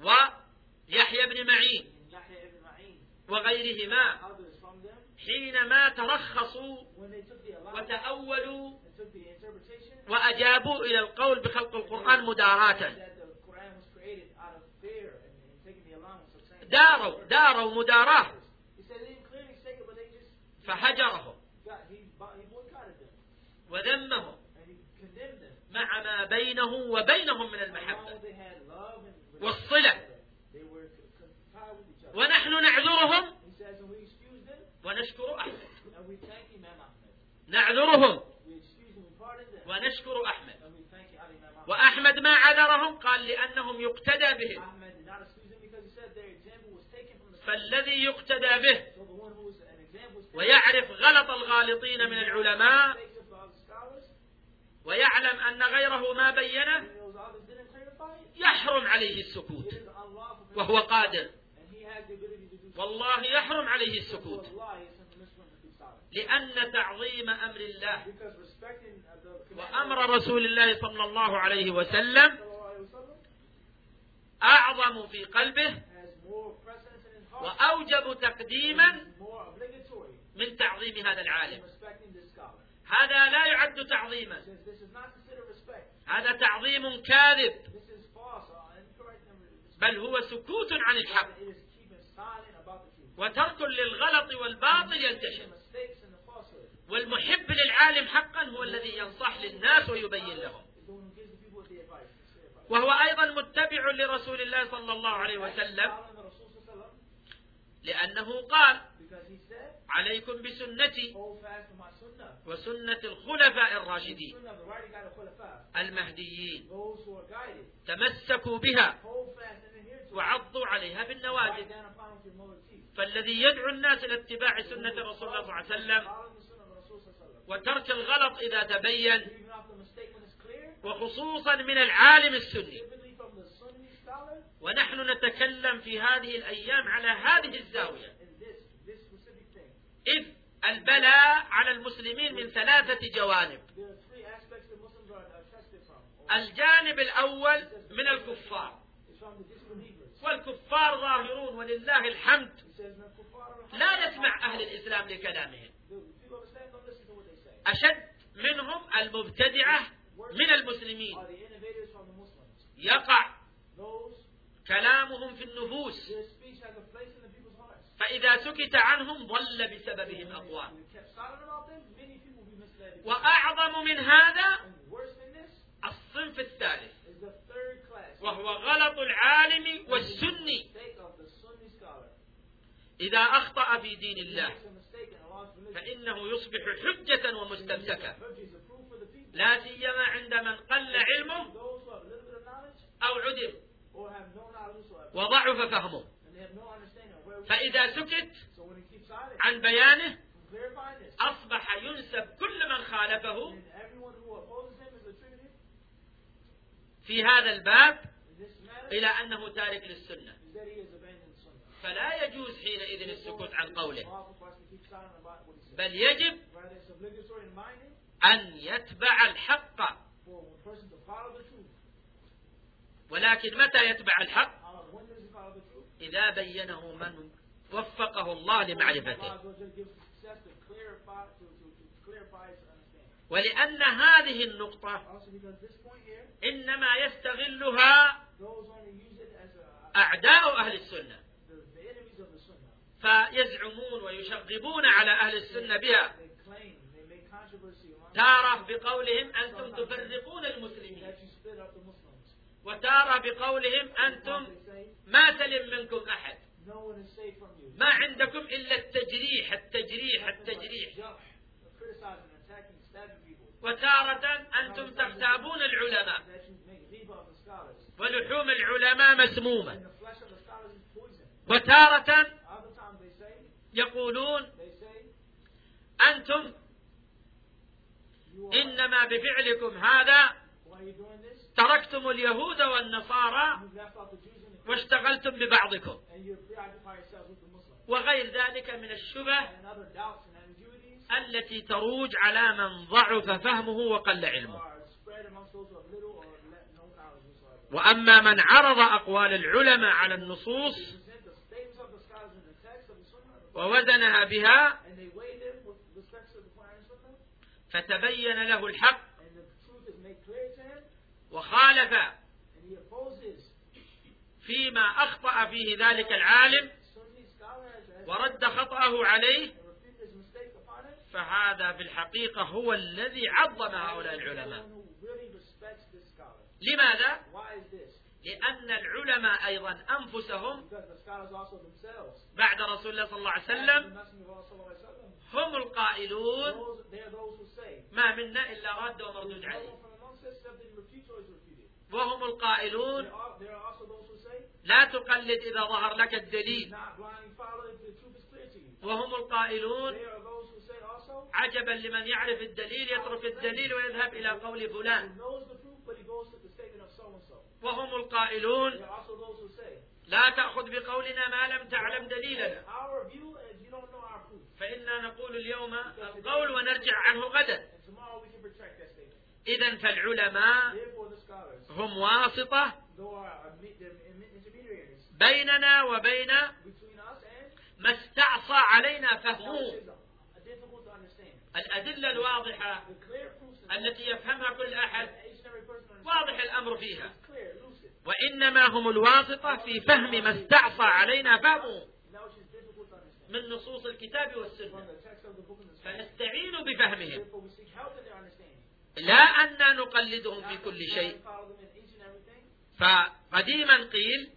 B: ويحيى بن معين
C: and Yahya ibn Ma'in,
B: وغيرهما،
C: others from them,
B: حينما ترخصوا
C: when they took the allowance
B: وتأولوا
C: and took the interpretation
B: وأجابوا إلى القول بخلق القرآن مداراة،
C: that the Quran was created out of fear and, and taking the allowance of saying.
B: داروا داروا مداراة
C: He said they didn't clearly say it, but they just
B: فهجرهم
C: got he he boycotted them
B: وذمهم
C: and he condemned them.
B: مع ما بينه وبينهم من
C: Along
B: المحبة
C: with they had love and
B: والصلة،
C: they were tied with each other.
B: ونحن نعذرهم
C: He says, and we excuse them
B: ونشكر أحمد،
C: and we thank Imam Ahmed.
B: نعذرهم
C: We excuse them, we pardon them,
B: ونشكر أحمد.
C: and we thank Ali Imam Ahmed.
B: وأحمد ما عذرهم قال لأنهم يقتدى بهم،
C: Ahmed did not excuse them because he said their example was taken from the
B: فالذي يقتدى به
C: So the one who was an example was taken
B: ويعرف غلط الغالطين من العلماء
C: mistakes of the scholars,
B: ويعلم أن غيره ما بينه
C: and those others didn't clarify it.
B: يحرم عليه السكوت
C: It is unlawful for
B: وهو
C: him,
B: قادر،
C: and he has the ability to do so.
B: والله يحرم عليه
C: So
B: السكوت،
C: Allah is permissible to be silent.
B: لأن تعظيم أمر الله
C: Because respecting uh, the commandment
B: وأمر رسول الله صلى الله عليه وسلم
C: of Allah
B: أعظم في قلبه
C: has more precedence in his heart,
B: وأوجب تقديما
C: is more obligatory
B: من تعظيم هذا
C: than
B: العالم.
C: respecting this scholar.
B: هذا لا يعد تعظيما،
C: Since this is not considered respect,
B: هذا تعظيم كاذب،
C: this is false or incorrect, and it's-
B: بل هو سكوت عن الحق
C: it is keeping silent about the truth.
B: وترك للغلط والباطل ينتشر.
C: mistakes and the falsehood.
B: والمحب للعالم حقا هو الذي ينصح للناس ويبين لهم،
C: Is the one who gives the people the advice. the advice.
B: وهو أيضا متبع لرسول الله صلى الله عليه وسلم،
C: Following the Rasul sallallahu alaihi wasallam,
B: لأنه قال:
C: because he said,
B: عليكم بسنتي
C: hold fast to my sunnah.
B: وسنة الخلفاء الراشدين
C: Sunnah of the right guide of Khulafa.
B: المهديين،
C: Those who are guided.
B: تمسكوا بها
C: Hold fast and adhere to it.
B: وعضوا عليها بالنواجذ.
C: Write down upon with your molar teeth.
B: فالذي يدعو الناس إلى اتباع سنة رسول الله صلى الله عليه وسلم
C: Following the sunnah of the Rasul sallallahu alaihi wasallam.
B: وترك الغلط إذا تبين،
C: Leaving off the mistake when it's clear.
B: وخصوصا من العالم السني.
C: Typically from the Sunni scholar.
B: ونحن نتكلم في هذه الأيام على هذه الزاوية،
C: In this, this specific thing.
B: إذ البلاء على المسلمين من ثلاثة جوانب.
C: There are three aspects that Muslims are are tested from.
B: الجانب الأول من الكفار،
C: It's from the disbelievers.
B: والكفار ظاهرون ولله الحمد،
C: He says, "Man, kuffar are
B: لا يسمع أهل الإسلام لكلامهم.
C: The people of Islam don't listen to what they say.
B: أشد منهم المبتدعة من المسلمين،
C: Are the innovators from the Muslims?
B: يقع
C: Those,
B: كلامهم في النفوس،
C: their speech has a place in the people's hearts.
B: فإذا سكت عنهم ضل بسببهم أقوام.
C: If we kept silent about them, many people will be misled.
B: وأعظم من هذا
C: And worse than this
B: الصنف الثالث،
C: is the third class.
B: وهو غلط العالم والسني
C: Mistake of the Sunni scholar.
B: إذا أخطأ في دين
C: He
B: الله
C: makes a mistake in Allah's religion.
B: فإنه يصبح حجة ومستمسكا،
C: He's a proof for the people.
B: لا سيما عند من قل علمه
C: Those who have a little bit of knowledge
B: أو عدم
C: or have no knowledge whatsoever.
B: وضعف فهمه.
C: And they have no understanding of where we
B: فإذا سكت
C: So when he keeps silent,
B: عن بيانه
C: from clarifying this,
B: أصبح ينسب كل من خالفه
C: and everyone who opposes him is attributed
B: في هذا الباب
C: in this matter
B: إلى أنه تارك للسنة،
C: is that he has abandoned Sunnah.
B: فلا يجوز حينئذ السكوت عن قوله،
C: Lawful for us to keep silent about what he says.
B: بل يجب
C: Rather, it's obligatory in minding
B: أن يتبع الحق.
C: for a person to follow the truth.
B: ولكن متى يتبع الحق؟
C: However, when does he follow the truth?
B: إذا بينه من وفقه الله لمعرفته.
C: Allah will give success to clarify, to, to, to clarify his understanding.
B: ولأن هذه النقطة
C: Also, because this point here,
B: إنما يستغلها
C: those only use it as a,
B: أعداء أهل السنة،
C: the, the enemies of the Sunnah.
B: فيزعمون ويشغبون على أهل السنة بها،
C: They claim, they make controversy among
B: تارة بقولهم أنتم تفرقون المسلمين،
C: that you split up the Muslims.
B: وتارة بقولهم أنتم
C: They say,
B: ما سلم منكم أحد،
C: no one is safe from you.
B: ما عندكم إلا التجريح التجريح التجريح.
C: Criticizing, attacking, stabbing people.
B: وتارة أنتم تغتابون العلماء،
C: That you make ghiba of the scholars.
B: ولحوم العلماء
C: And
B: مسمومة.
C: the flesh of the scholars is poison.
B: وتارة
C: Other times they say,
B: يقولون
C: they say,
B: أنتم
C: you are,
B: إنما بفعلكم هذا
C: why are you doing this?
B: تركتم اليهود والنصارى
C: You've left out the Jews and the
B: واشتغلتم ببعضكم،
C: and you preoccupy yourselves with the Muslims.
B: وغير ذلك من الشبه
C: And other doubts and ambiguities
B: التي تروج على من ضعف فهمه وقل علمه.
C: are spread amongst those who have little or le- no knowledge whatsoever.
B: وأما من عرض أقوال العلماء على النصوص
C: They present the statements of the scholars in the text of the Sunnah,
B: ووزنها بها
C: and they weigh them with respect to the Quran and Sunnah,
B: فتبين له الحق
C: and the truth is made clear to him,
B: وخالف
C: and he opposes
B: فيما أخطأ فيه ذلك العالم
C: Sunni scholar as as
B: ورد خطأه عليه،
C: and refute his mistake upon it.
B: فهذا في الحقيقة هو الذي عظم هؤلاء العلماء.
C: Someone who really respects this scholar.
B: لماذا؟
C: Why is this?
B: لأن العلماء أيضا أنفسهم
C: Because the scholars also themselves,
B: بعد رسول الله صلى الله عليه
C: after the
B: وسلم
C: Messenger of Allah sallallahu alaihi wasallam,
B: هم القائلون
C: those, they are those who say,
B: ما منا إلا رد ومردود
C: no
B: عليه،
C: one from amongst us except they refute or is refuted.
B: وهم القائلون
C: There are, there are also those who say,
B: لا تقلد إذا ظهر لك الدليل،
C: not blindly follow if the truth is clear to you.
B: وهم القائلون
C: There are those who say also,
B: عجبا لمن يعرف الدليل يترك الدليل ويذهب إلى قول
C: who
B: فلان،
C: knows the truth but he goes to the statement of so and so.
B: وهم القائلون
C: There are also those who say,
B: لا تأخذ بقولنا ما لم تعلم دليلنا،
C: our view is you don't know our proof.
B: فإنا نقول اليوم القول ونرجع عنه غدا.
C: And tomorrow we can retract that statement.
B: إذن فالعلماء
C: Therefore the scholars,
B: هم واسطة
C: though are they're intermediaries
B: بيننا وبين
C: between us and
B: ما استعصى علينا
C: which
B: فهمه.
C: is uh, difficult to understand.
B: الأدلة الواضحة
C: The clear proofs
B: التي يفهمها كل أحد
C: that each and every person understands
B: واضح الأمر فيها،
C: is clear, lucid.
B: وإنما هم الواسطة في فهم ما استعصى علينا فهمه.
C: And that which is difficult to understand.
B: من نصوص الكتاب والسنة، فنستعين بفهمهم، لا أننا نقلدهم في كل شيء. فقديما قيل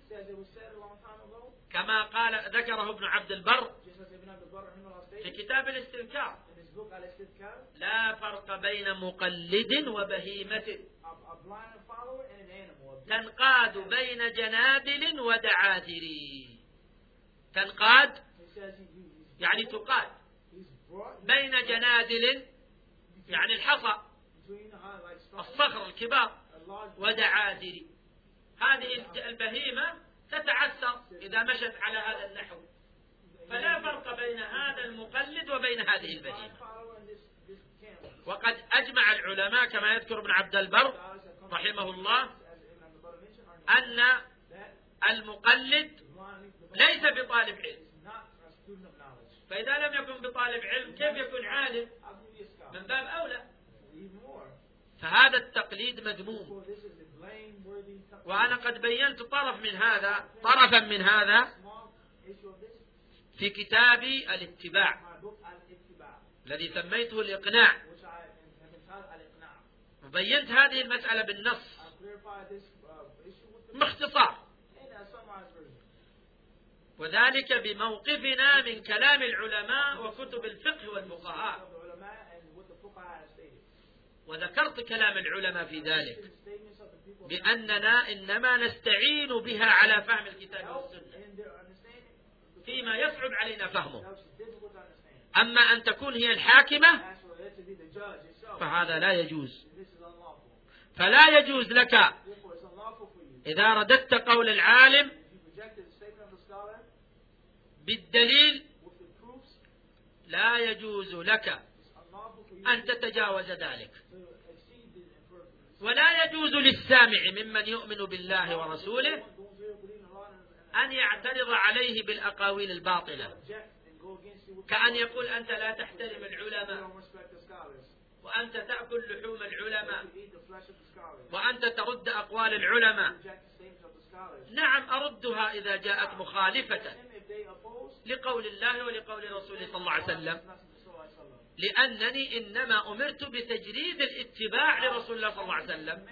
B: كما قال ذكره ابن عبد البر في كتاب الاستذكار: لا فرق بين مقلد وبهيمة تنقاد بين جنادل ودعاذر. تنقاد يعني تقاد بين جنادل يعني الحصى الصخر الكبار، ودعاذر هذه البهيمة تتعثر إذا مشت على هذا النحو. فلا فرق بين هذا المقلد وبين هذه البهيمة. وقد أجمع العلماء كما يذكر ابن عبد البر رحمه الله أن المقلد ليس بطالب علم، فإذا لم يكن بطالب علم كيف يكون عالم؟ من باب أولى. فهذا التقليد مذموم، وأنا قد بينت طرف من هذا طرفا من هذا في كتابي الاتباع الذي سميته الإقناع، وبينت هذه المسألة بالنص باختصار، وذلك بموقفنا من كلام العلماء وكتب الفقه والفقهاء. وذكرت كلام العلماء في ذلك بأننا إنما نستعين بها على فهم الكتاب والسنة فيما يصعب علينا فهمه. أما أن تكون هي الحاكمة فهذا لا يجوز. فلا يجوز لك إذا رددت قول العالم بالدليل، لا يجوز لك أن تتجاوز ذلك. ولا يجوز للسامع ممن يؤمن بالله ورسوله أن يعترض عليه بالأقاويل الباطلة، كأن يقول أنت لا تحترم العلماء، وأنت تأكل لحوم العلماء، وأنت ترد أقوال العلماء. نعم أردها إذا جاءت مخالفة لقول الله ولقول رسوله صلى الله عليه وسلم، لأنني إنما أمرت بتجريد الاتباع لرسول الله صلى الله عليه وسلم،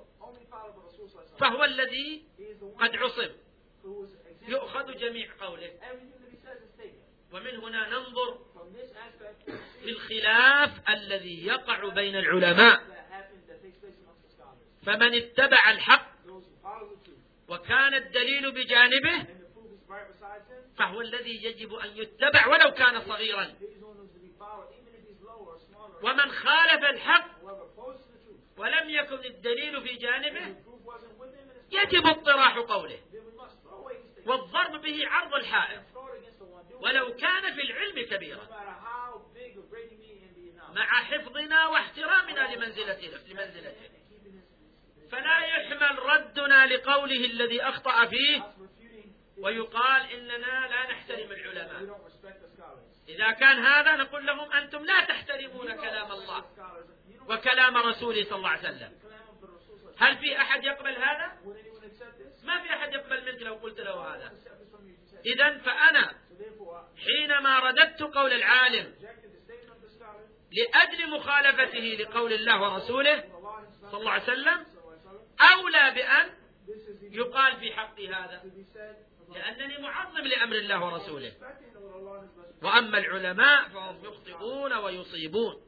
B: فهو الذي قد عصم يؤخذ جميع قوله. ومن هنا ننظر في الخلاف الذي يقع بين العلماء، فمن اتبع الحق وكان الدليل بجانبه فهو الذي يجب أن يتبع ولو كان صغيرا، ومن خالف الحق ولم يكن الدليل في جانبه يجب اطراح قوله والضرب به عرض الحائط ولو كان في العلم كبيرا، مع حفظنا واحترامنا لمنزلته لمنزلته. فلا يحمل ردنا لقوله الذي أخطأ فيه ويقال إننا لا نحترم العلماء. إذا كان هذا نقول لهم أنتم لا تحترمون كلام الله وكلام رسوله صلى الله عليه وسلم. هل في أحد يقبل هذا؟ ما في أحد يقبل منك لو قلت له هذا. إذن فأنا حينما رددت قول العالم لأجل مخالفته لقول الله ورسوله صلى الله عليه وسلم أولى بأن يقال في حقي هذا، لأنني معظم لأمر الله ورسوله. وأما العلماء فهم يخطئون ويصيبون.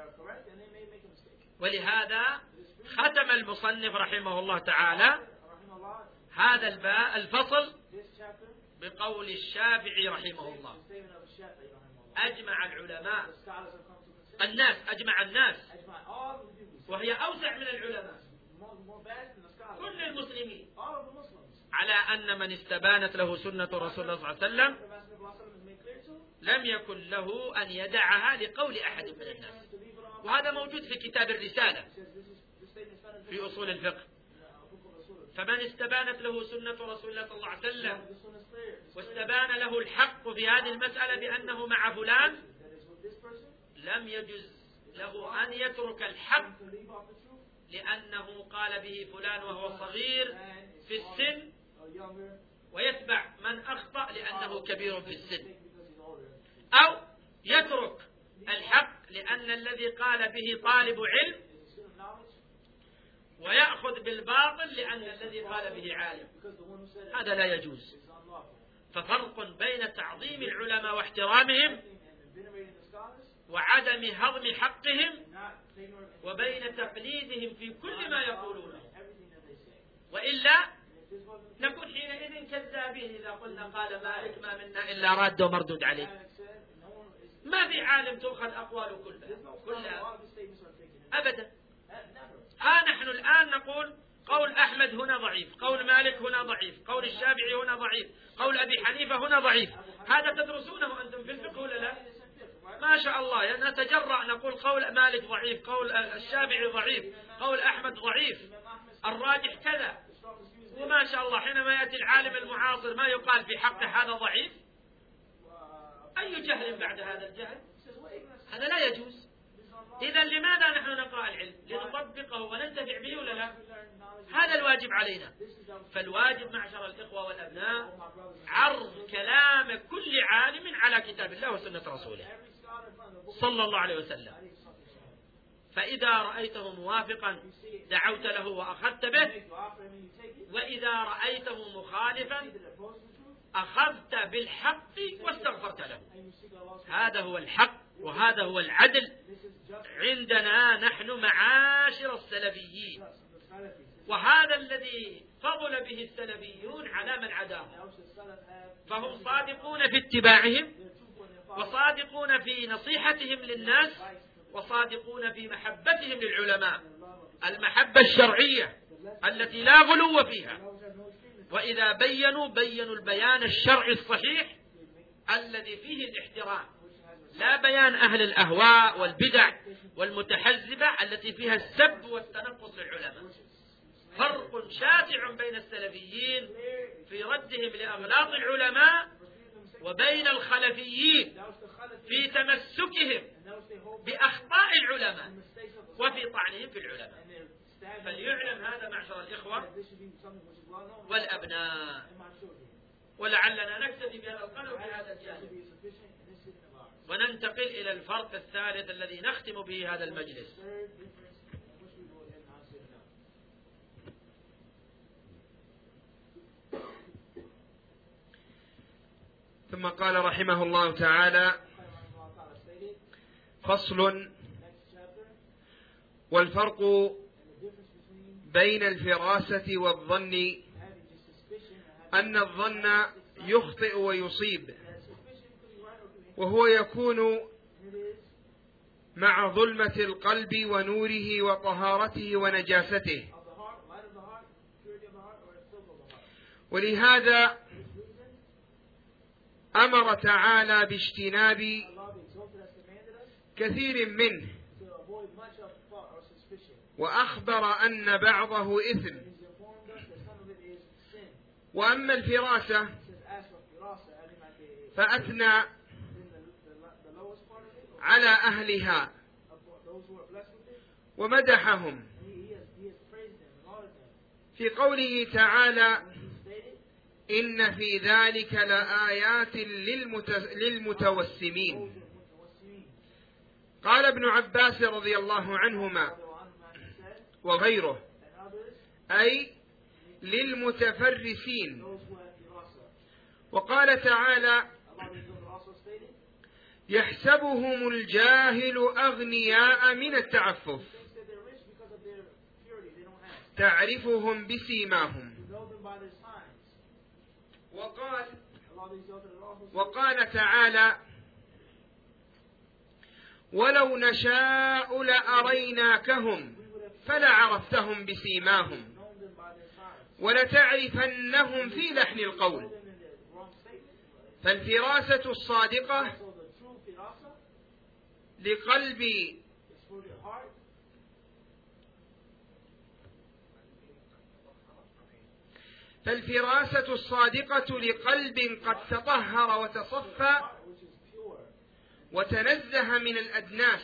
B: ولهذا ختم المصنف رحمه الله تعالى هذا الباء الفصل بقول الشافعي رحمه الله: أجمع العلماء الناس أجمع الناس، وهي أوسع من العلماء، كل المسلمين، على أن من استبانت له سنة رسول الله صلى الله عليه وسلم لم يكن له أن يدعها لقول أحد من الناس. وهذا موجود في كتاب الرسالة في أصول الفقه. فمن استبانت له سنة رسول الله صلى الله عليه وسلم واستبان له الحق في هذه المسألة بأنه مع فلان لم يجوز له أن يترك الحق لأنه قال به فلان وهو صغير في السن، ويتبع من أخطأ لأنه كبير في السن. أو يترك الحق لأن الذي قال به طالب علم، ويأخذ بالباطل لأن الذي قال به عالم. هذا لا يجوز. ففرق بين تعظيم العلماء واحترامهم وعدم هضم حقهم، وبين تقليدهم في كل ما يقولونه، وإلا نكون حينئذ كذابين إذا قلنا قال مالك ما منا إلا راد ومردود عليه. ما في عالم تؤخذ أقواله كلها كلها أبدا. ها نحن الآن نقول قول أحمد هنا ضعيف، قول مالك هنا ضعيف، قول الشافعي هنا ضعيف، قول أبي حنيفة هنا ضعيف. هذا تدرسونه أنتم في الفقه ولا لا؟ ما شاء الله نتجرأ نقول قول مالك ضعيف، قول الشافعي ضعيف، قول أحمد ضعيف، الراجح كذا. وما شاء الله حينما يأتي العالم المعاصر ما يقال في حقه هذا ضعيف. أي جهل بعد هذا الجهل؟ هذا لا يجوز. إذا لماذا نحن نقرأ العلم؟ لنطبقه وننتفع به ولا لا؟ هذا الواجب علينا. فالواجب معشر الإخوة والأبناء عرض كلام كل عالم على كتاب الله وسنة رسوله صلى الله عليه وسلم. فإذا رأيته موافقا دعوت له وأخذت به، وإذا رأيته مخالفا أخذت بالحق واستغفرت له. هذا هو الحق وهذا هو العدل عندنا نحن معاشر السلفيين، وهذا الذي فضل به السلفيون على من عداهم. فهم صادقون في اتباعهم، وصادقون في نصيحتهم للناس، وصادقون في محبتهم للعلماء، المحبة الشرعية التي لا غلو فيها. وإذا بينوا بينوا البيان الشرعي الصحيح الذي فيه الاحترام، لا بيان أهل الأهواء والبدع والمتحزبة التي فيها السب والتنقص للعلماء. فرق شاسع بين السلفيين في ردهم لأغلاط العلماء وبين الخلفيين في تمسكهم بأخطاء العلماء وفي طعنهم في العلماء. فليعلم هذا معشر الإخوة والأبناء، ولعلنا نكتفي بهذا القدر في هذا الجانب، وننتقل إلى الفرق الثالث الذي نختم به هذا المجلس.
A: ثم قال رحمه الله تعالى: فصل: والفرق بين الفراسة والظن أن الظن يخطئ ويصيب، وهو يكون مع ظلمة القلب ونوره وطهارته ونجاسته. ولهذا أمر تعالى باجتناب كثير منه، وأخبر أن بعضه إثم. وأما الفراسة فأثنى على أهلها ومدحهم في قوله تعالى: إن في ذلك لآيات للمتوسمين. قال ابن عباس رضي الله عنهما وغيره: أي للمتفرسين. وقال تعالى: يحسبهم الجاهل أغنياء من التعفف تعرفهم بسيماهم. وقال وقال تعالى: ولو نشاء لأريناكهم فلعرفتهم بسيماهم ولتعرفنهم في لحن القول. فالفراسة الصادقة لقلب فالفراسة الصادقة لقلب قد تطهر وتصفى وتنزه من الأدناس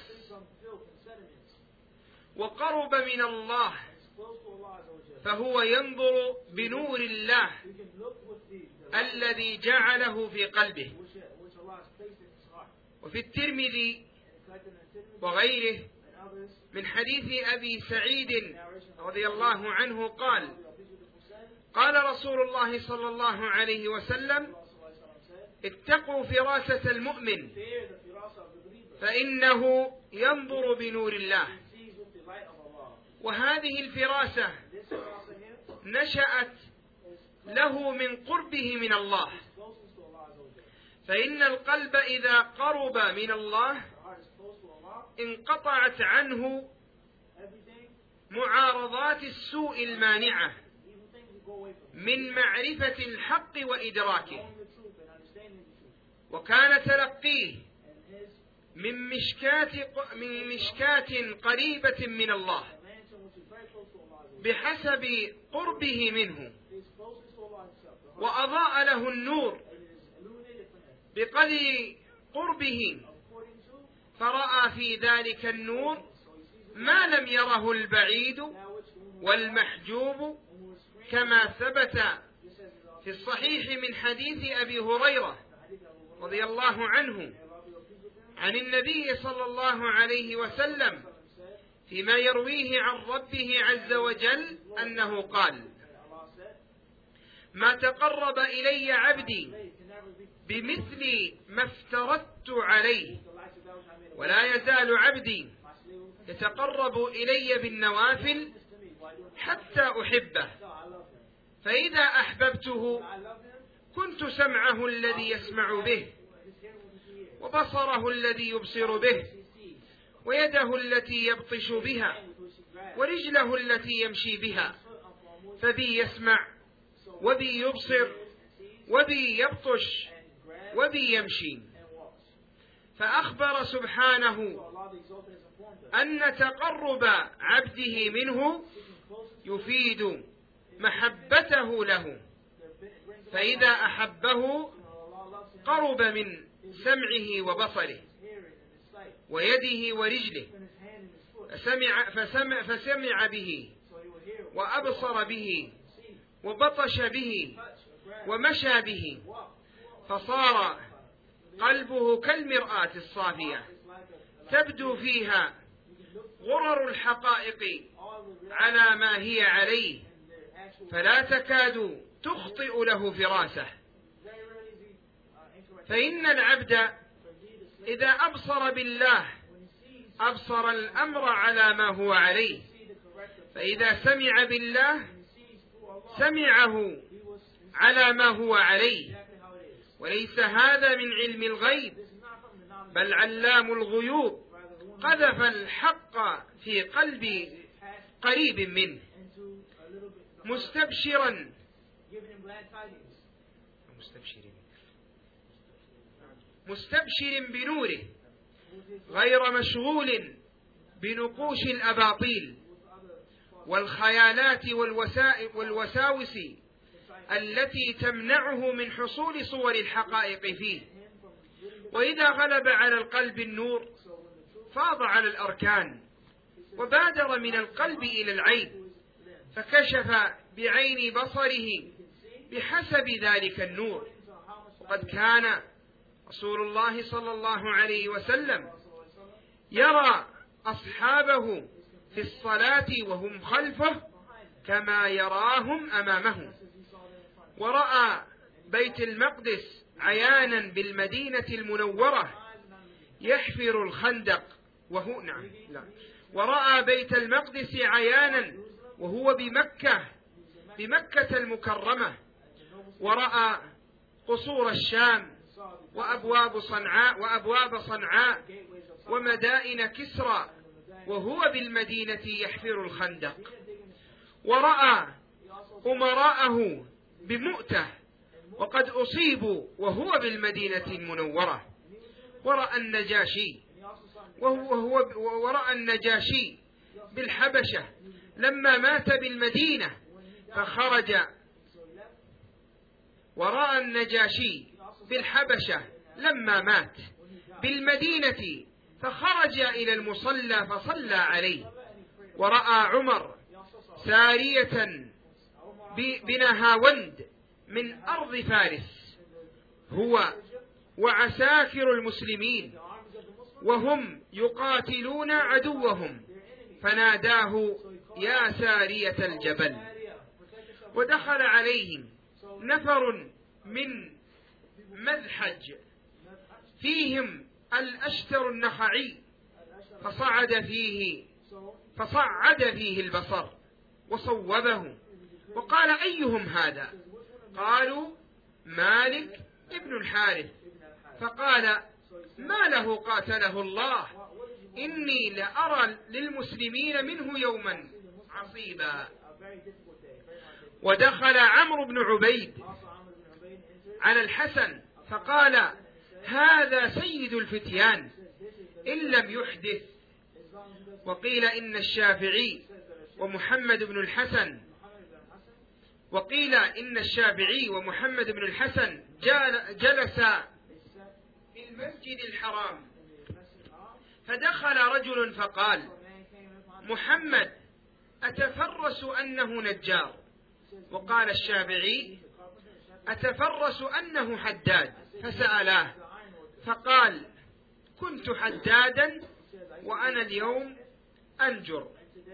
A: وقرب من الله، فهو ينظر بنور الله الذي جعله في قلبه. وفي الترمذي وغيره من حديث أبي سعيد رضي الله عنه قال قال رسول الله صلى الله عليه وسلم اتقوا فراسة المؤمن فإنه ينظر بنور الله. وهذه الفراسة نشأت له من قربه من الله، فإن القلب إذا قرب من الله انقطعت عنه معارضات السوء المانعة من معرفة الحق وإدراكه، وكان تلقيه من مشكاة من مشكاة قريبة من الله بحسب قربه منه، وأضاء له النور بقدر قربه، فرأى في ذلك النور ما لم يره البعيد والمحجوب، كما ثبت في الصحيح من حديث أبي هريرة رضي الله عنه عن النبي صلى الله عليه وسلم فيما يرويه عن ربه عز وجل أنه قال: ما تقرب إلي عبدي بمثل ما افترضت عليه، ولا يزال عبدي يتقرب إلي بالنوافل حتى أحبه، فإذا أحببته كنت سمعه الذي يسمع به، وبصره الذي يبصر به، ويده التي يبطش بها، ورجله التي يمشي بها، فبي يسمع وبي يبصر وبي يبطش وبي يمشي. فأخبر سبحانه أن تقرب عبده منه يفيد محبته له، فإذا أحبه قرب من سمعه وبصره ويده ورجله، فسمع, فسمع, فسمع به وأبصر به وبطش به ومشى به، فصار قلبه كالمرآة الصافية تبدو فيها غرر الحقائق على ما هي عليه، فلا تكاد تخطئ له فراسة. فإن العبد إذا أبصر بالله أبصر الأمر على ما هو عليه، فإذا سمع بالله سمعه على ما هو عليه. وليس هذا من علم الغيب، بل علام الغيوب قذف الحق في قلب قريب منه مستبشرا مستبشر بنوره غير مشغول بنقوش الأباطيل والخيالات والوساوس التي تمنعه من حصول صور الحقائق فيه. وإذا غلب على القلب النور فاض على الأركان، وبادر من القلب إلى العين، فكشف بعين بصره بحسب ذلك النور. وقد كان رسول الله صلى الله عليه وسلم يرى أصحابه في الصلاة وهم خلفه كما يراهم أمامه، ورأى بيت المقدس عيانا بالمدينة المنورة يحفر الخندق وهو نعم لا ورأى بيت المقدس عيانا وهو بمكة بمكة المكرمة، ورأى قصور الشام وأبواب صنعاء وأبواب صنعاء ومدائن كسرى وهو بالمدينة يحفر الخندق، ورأى أمراءه بمؤتة وقد أصيبوا وهو بالمدينة المنورة، ورأى النجاشي وهو ورأى النجاشي بالحبشة لما مات بالمدينة فخرج ورأى النجاشي بالحبشة لما مات بالمدينة فخرج إلى المصلى فصلى عليه، ورأى عمر سارية بنهاوند من أرض فارس هو وعساكر المسلمين وهم يقاتلون عدوهم فناداه يا سارية الجبل. ودخل عليهم نفر من مذحج فيهم الأشتر النخعي فصعد فيه فصعد فيه البصر وصوبه وقال أيهم هذا؟ قالوا مالك ابن الحارث. فقال ما له قاتله الله إني لأرى للمسلمين منه يوما عصيبا. ودخل عمرو بن عبيد على الحسن فقال هذا سيد الفتيان إن لم يحدث. وقيل إن الشافعي ومحمد بن الحسن وقيل إن الشافعي ومحمد بن الحسن جلس في المسجد الحرام فدخل رجل فقال محمد أتفرس أنه نجار؟ وقال الشافعي أتفرس أنه حداد؟ فسألاه فقال كنت حدادا وأنا اليوم أنجر.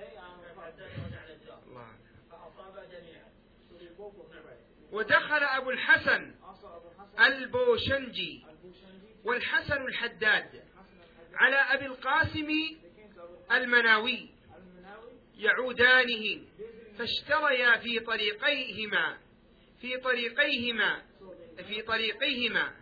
A: ودخل أبو الحسن البوشنجي والحسن الحداد على أبي القاسم المناوي يعودانه فاشتريا في طريقيهما في طريقيهما في طريقيهما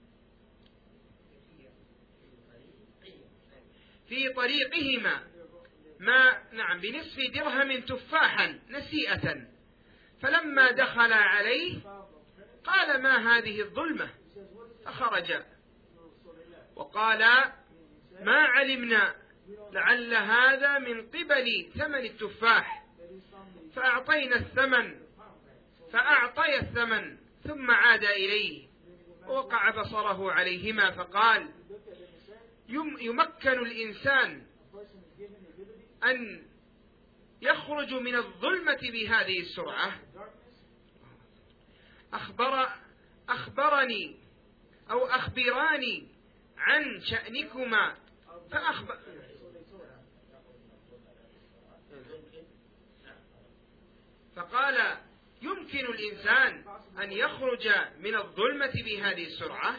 A: في طريقهما ما نعم بنصف درهم تفاحا نسيئة. فلما دخل عليه قال ما هذه الظلمة؟ فخرج وقال ما علمنا لعل هذا من قبل ثمن التفاح. فأعطينا الثمن فأعطي الثمن ثم عاد إليه ووقع بصره عليهما فقال يمكن الإنسان أن يخرج من الظلمة بهذه السرعة؟ أخبر أخبرني أو أخبراني عن شأنكما فأخبر فقال يمكن الإنسان أن يخرج من الظلمة بهذه السرعة؟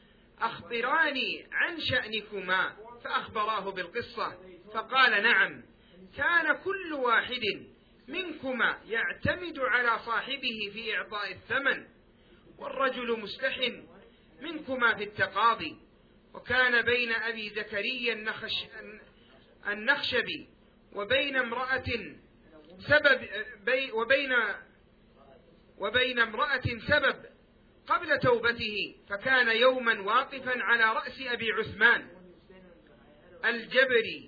A: أخبراني عن شأنكما. فأخبراه بالقصة فقال نعم كان كل واحد منكما يعتمد على صاحبه في إعطاء الثمن والرجل مستح منكما في التقاضي. وكان بين أبي زكريا النخش النخشبي وبين امرأة سبب بي وبين وبين امرأة سبب قبل توبته. فكان يوما واقفا على رأس أبي عثمان الجبري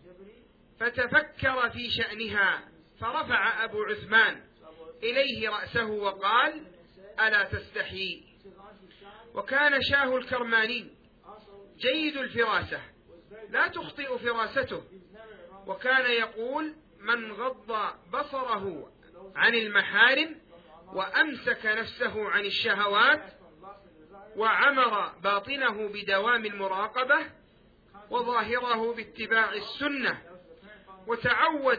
A: فتفكر في شأنها فرفع أبو عثمان إليه رأسه وقال ألا تستحي؟ وكان شاه الكرماني جيد الفراسة لا تخطئ فراسته. وكان يقول من غض بصره عن المحارم وأمسك نفسه عن الشهوات وعمر باطنه بدوام المراقبة وظاهره باتباع السنة وتعود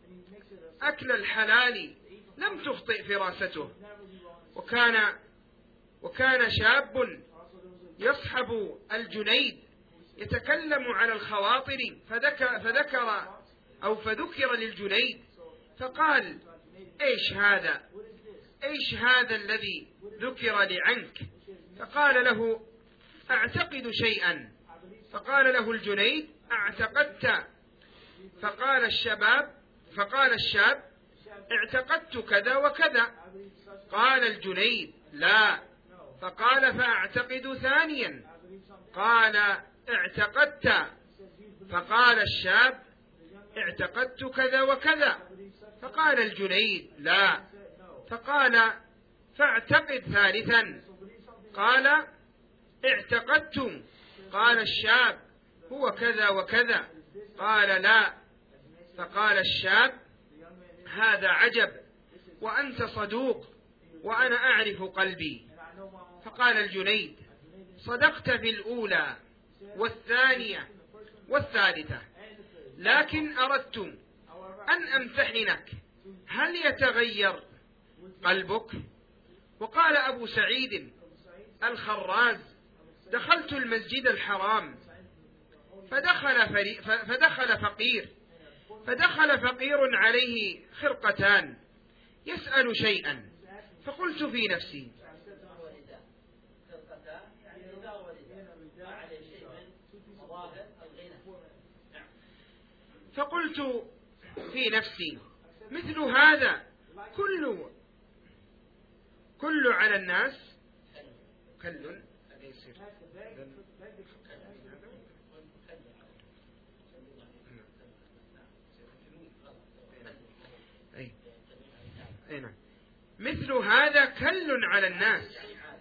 A: أكل الحلال لم تخطئ فراسته. وكان وكان شاب يصحب الجنيد يتكلم على الخواطر فذكر, فذكر أو فذكر للجنيد فقال إيش هذا إيش هذا الذي ذكر لي عنك؟ فقال له أعتقد شيئا. فقال له الجنيد اعتقدت؟ فقال الشباب فقال الشاب اعتقدت كذا وكذا. قال الجنيد لا. فقال فأعتقد ثانيا. قال اعتقدت؟ فقال الشاب اعتقدت كذا وكذا. فقال الجنيد لا. فقال فاعتقد ثالثا. قال اعتقدت. قال الشاب هو كذا وكذا. قال لا. فقال الشاب هذا عجب وأنت صدوق وأنا أعرف قلبي. فقال الجنيد صدقت في الأولى والثانية والثالثة: لكن أردت أن أمتحنك هل يتغير قلبك؟ وقال أبو سعيد الخراز: دخلت المسجد الحرام فدخل, فري فدخل فقير فدخل فقير عليه خرقتان يسأل شيئا، فقلت في نفسي فقلت في نفسي مثل هذا كل كل على الناس كل مثل هذا كل على الناس.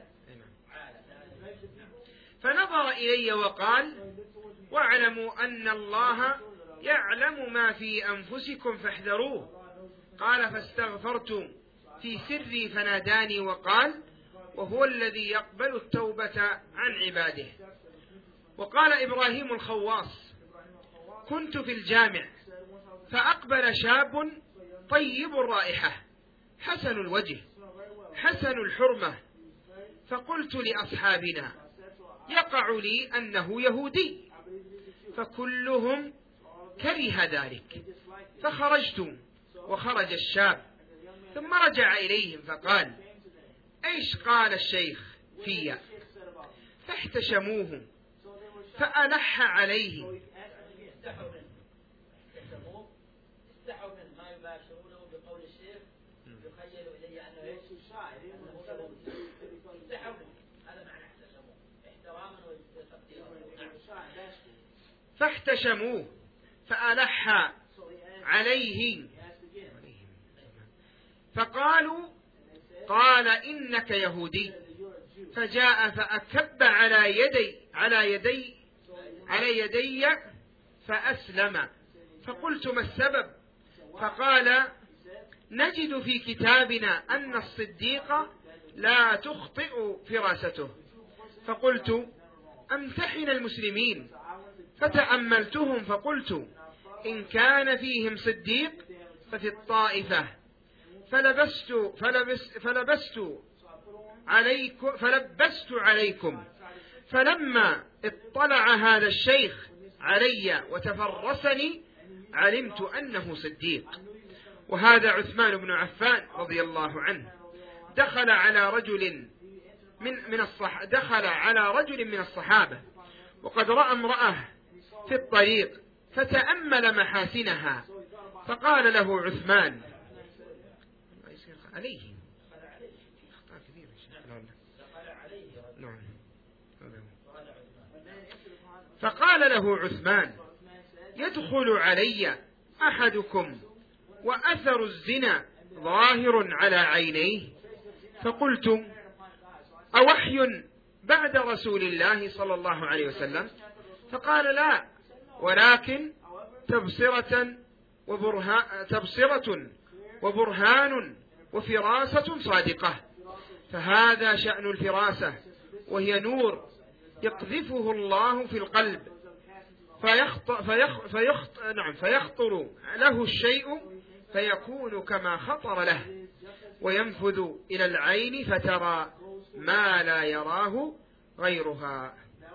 A: فنظر إلي وقال: واعلموا أن الله يعلم ما في أنفسكم فاحذروه. قال: فاستغفرت في سري فناداني وقال: وهو الذي يقبل التوبة عن عباده. وقال إبراهيم الخواص: كنت في الجامع فأقبل شاب طيب الرائحة حسن الوجه حسن الحرمة، فقلت لأصحابنا: يقع لي أنه يهودي، فكلهم كره ذلك. فخرجت وخرج الشاب، ثم رجع إليهم فقال: إيش قال الشيخ في؟ فاحتشموه فألح عليه. فاحتشموه فألح عليه فقالوا: قال إنك يهودي. فجاء فأكب على يدي على يدي على يدي فأسلم. فقلت: ما السبب؟ فقال: نجد في كتابنا أن الصديق لا تخطئ فراسته. فقلت: أمتحن المسلمين. فتأملتهم فقلت: إن كان فيهم صديق ففي الطائفة. فلبست, فلبست, فلبست, عليكم فلبست عليكم. فلما اطلع هذا الشيخ علي وتفرسني علمت أنه صديق. وهذا عثمان بن عفان رضي الله عنه دخل على رجل من من الصح دخل على رجل من الصحابة وقد رأى امرأة في الطريق فتأمل محاسنها، فقال له عثمان: عليه فقال له عثمان: يدخل علي أحدكم وأثر الزنا ظاهر على عينيه. فقلت: أوحي بعد رسول الله صلى الله عليه وسلم؟ فقال: لا، ولكن تبصرة وبرهان, تبصرة وبرهان وفراسة صادقة. فهذا شأن الفراسة، وهي نور يقذفه الله في القلب فيخطر, فيخ فيخ نعم فيخطر له الشيء فيكون كما خطر له، وينفذ إلى العين فترى ما لا يراه غيرها.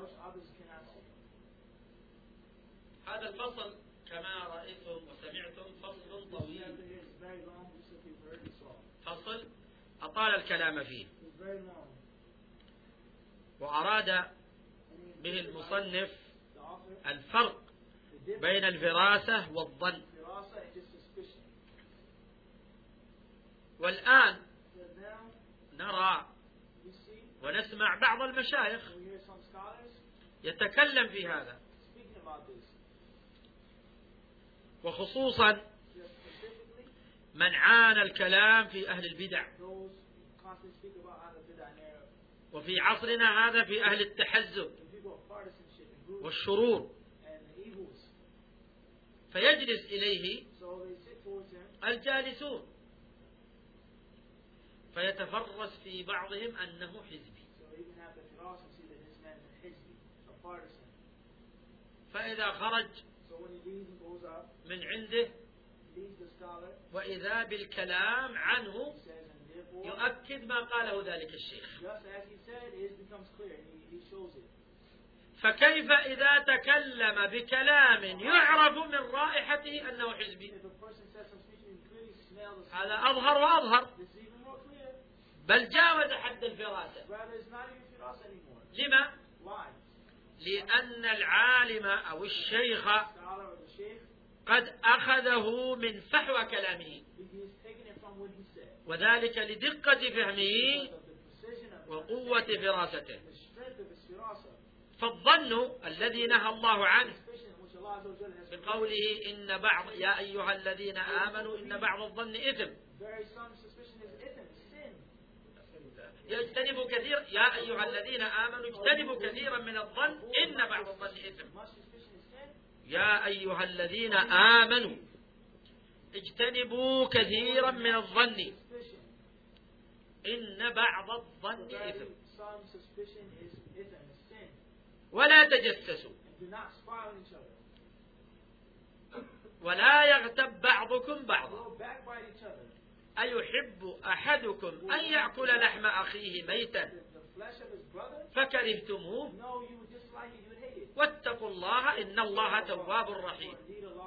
B: هذا الفصل كما رأيتم وسمعتم فصل طويل، فصل أطال الكلام فيه، وأراد به المصنف الفرق بين الفراسة والظن. والآن نرى ونسمع بعض المشايخ يتكلم في هذا، وخصوصا من عانى الكلام في أهل البدع، وفي عصرنا هذا في أهل التحزب والشرور، فيجلس إليه الجالسون فيتفرس في بعضهم أنه حزبي، فإذا خرج من عنده وإذا بالكلام عنه يؤكد ما قاله ذلك الشيخ. فكيف إذا تكلم بكلام يعرف من رائحته أنه حزبي؟ هذا أظهر وأظهر، بل جاوز حد الفراسة. لما؟ لأن العالم أو الشيخ قد أخذه من فحوى كلامه، وذلك لدقة فهمه وقوة فراسته. فالظن الذي نهى الله عنه بقوله إن بعض يا أيها الذين آمنوا إن بعض الظن إثم، يجتنبوا كثير يا أيها الذين آمنوا اجتنبوا كثيرا من الظن إن بعض الظن إثم. يا أيها الذين آمنوا اجتنبوا كثيرا من الظن إن بعض الظن إثم ولا تجسسوا ولا يغتب بعضكم بعضا أيحب أحدكم أن يأكل لحم أخيه ميتا فكرهتموه واتقوا الله إن الله تواب رحيم.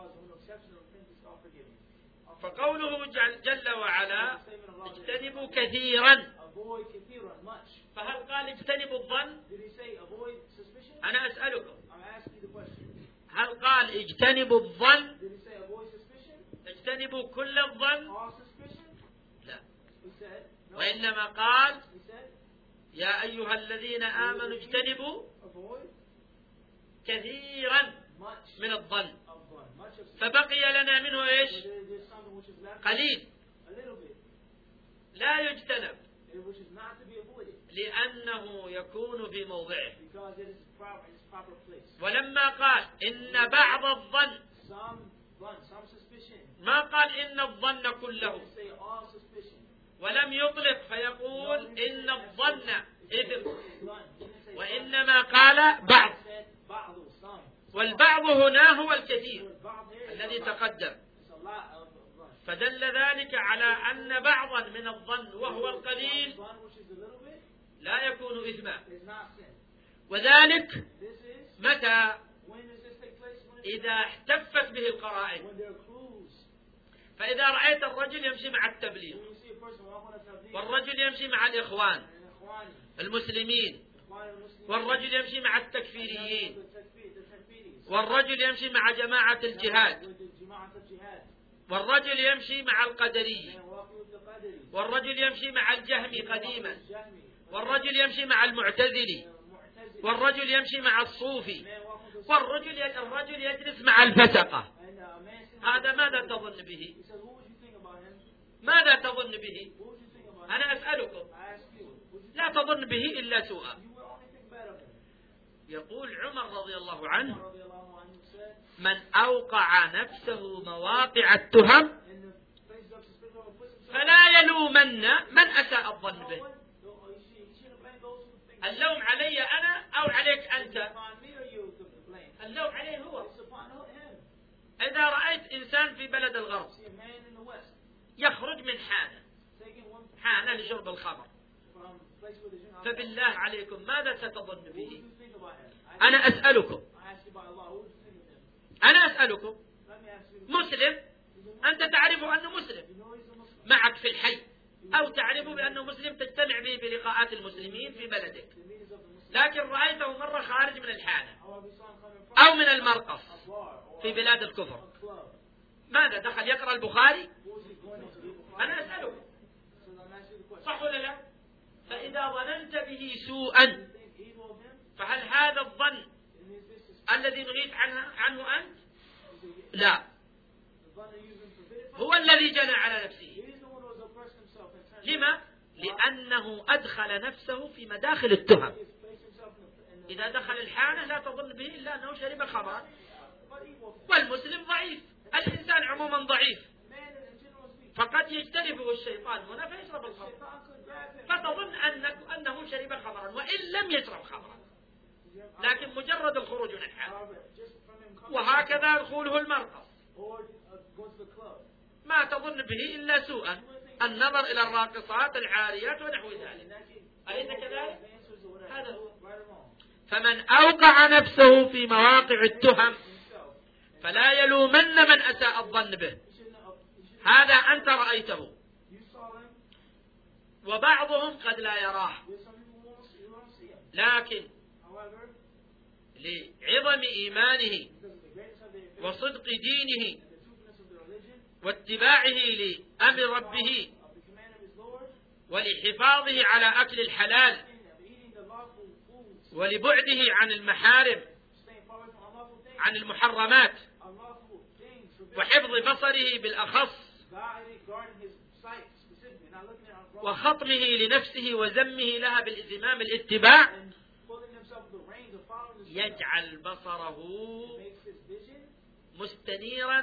B: فقوله جل وعلا اجتنبوا كثيرا، فهل قال اجتنبوا الظن؟ أنا أسألكم هل قال اجتنبوا الظن؟ اجتنبوا كل الظن؟ لا، وإنما قال يا أيها الذين آمنوا اجتنبوا كثيرا من الظن، فبقي لنا منه إيش؟ قليل لا يجتنب لأنه يكون في موضعه. ولما قال إن بعض الظن ما قال إن الظن كله، ولم يطلق فيقول إن الظن إثم، وإنما قال بعض، والبعض هنا هو الكثير الذي تقدم. فدل ذلك على أن بعضا من الظن وهو القليل لا يكون إثما، وذلك متى؟ إذا احتفت به القرائن. فإذا رأيت الرجل يمشي مع التبليغ، والرجل يمشي مع الإخوان المسلمين، والرجل يمشي مع التكفيريين، والرجل يمشي مع جماعة الجهاد، والرجل يمشي مع القدري، والرجل يمشي مع الجهمي قديما، والرجل يمشي مع المعتزلي، والرجل يمشي مع الصوفي، والرجل الرجل يجلس مع الفسقة. هذا ماذا تظن به؟ ماذا تظن به؟ أنا أسألكم، لا تظن به إلا سوءا. يقول عمر رضي الله عنه من أوقع نفسه مواقع التهم فلا يلومن من أساء الظن به. اللوم علي أنا أو عليك أنت؟ اللوم عليه هو. إذا رأيت إنسان في بلد الغرب يخرج من حانة حانة لشرب الخمر، فبالله عليكم ماذا ستظن به؟ أنا أسألكم أنا أسألكم مسلم، أنت تعرف أنه مسلم معك في الحي، أو تعرف بأنه مسلم تجتمع به بلقاءات المسلمين في بلدك، لكن رأيته مرة خارج من الحانة أو من المرقص في بلاد الكفر، ماذا دخل يقرأ البخاري؟ أنا أسألكم صح ولا لا؟ فإذا ظننت به سوءا فهل هذا الظن الذي نغيث عنه, عنه أنت؟ لا، هو الذي جنى على نفسه. لما؟ لأنه أدخل نفسه في مداخل التهم. إذا دخل الحانة لا تظن به إلا أنه شرب خمرا، والمسلم ضعيف، الإنسان عموما ضعيف، فقد يجتنبه الشيطان هنا فيشرب الخمر، فتظن أنه, أنه شرب خمرا وإن لم يشرب خمرا، لكن مجرد الخروج من الحانة. وهكذا دخوله المرقص
C: or uh, going to the club.
B: ما تظن به إلا سوءا، النظر إلى الراقصات العاريات ونحو ذلك. أليس كذلك؟ هذا هو. فمن أوقع نفسه في مواقع التهم فلا يلومن من أساء الظن به. هذا أنت رأيته، وبعضهم قد لا يراه، لكن لعظم إيمانه وصدق دينه واتباعه لأمر ربه ولحفاظه على أكل الحلال ولبعده عن المحارم عن المحرمات وحفظ بصره بالأخص وخطمه لنفسه وذمه لها بالإتمام الاتباع، يجعل بصره مستنيرا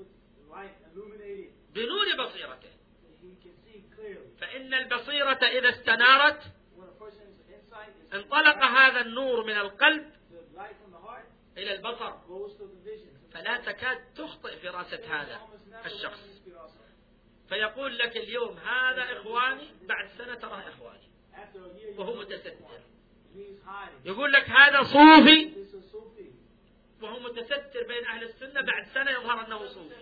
B: بنور بصيرته. فإن البصيرة إذا استنارت انطلق هذا النور من القلب إلى البصر، فلا تكاد تخطئ فراسة هذا الشخص، فيقول لك اليوم هذا إخواني، بعد سنة تراه إخواني وهو متستر. يقول لك هذا صوفي وهو متستر بين أهل السنة، بعد سنة يظهر أنه صوفي.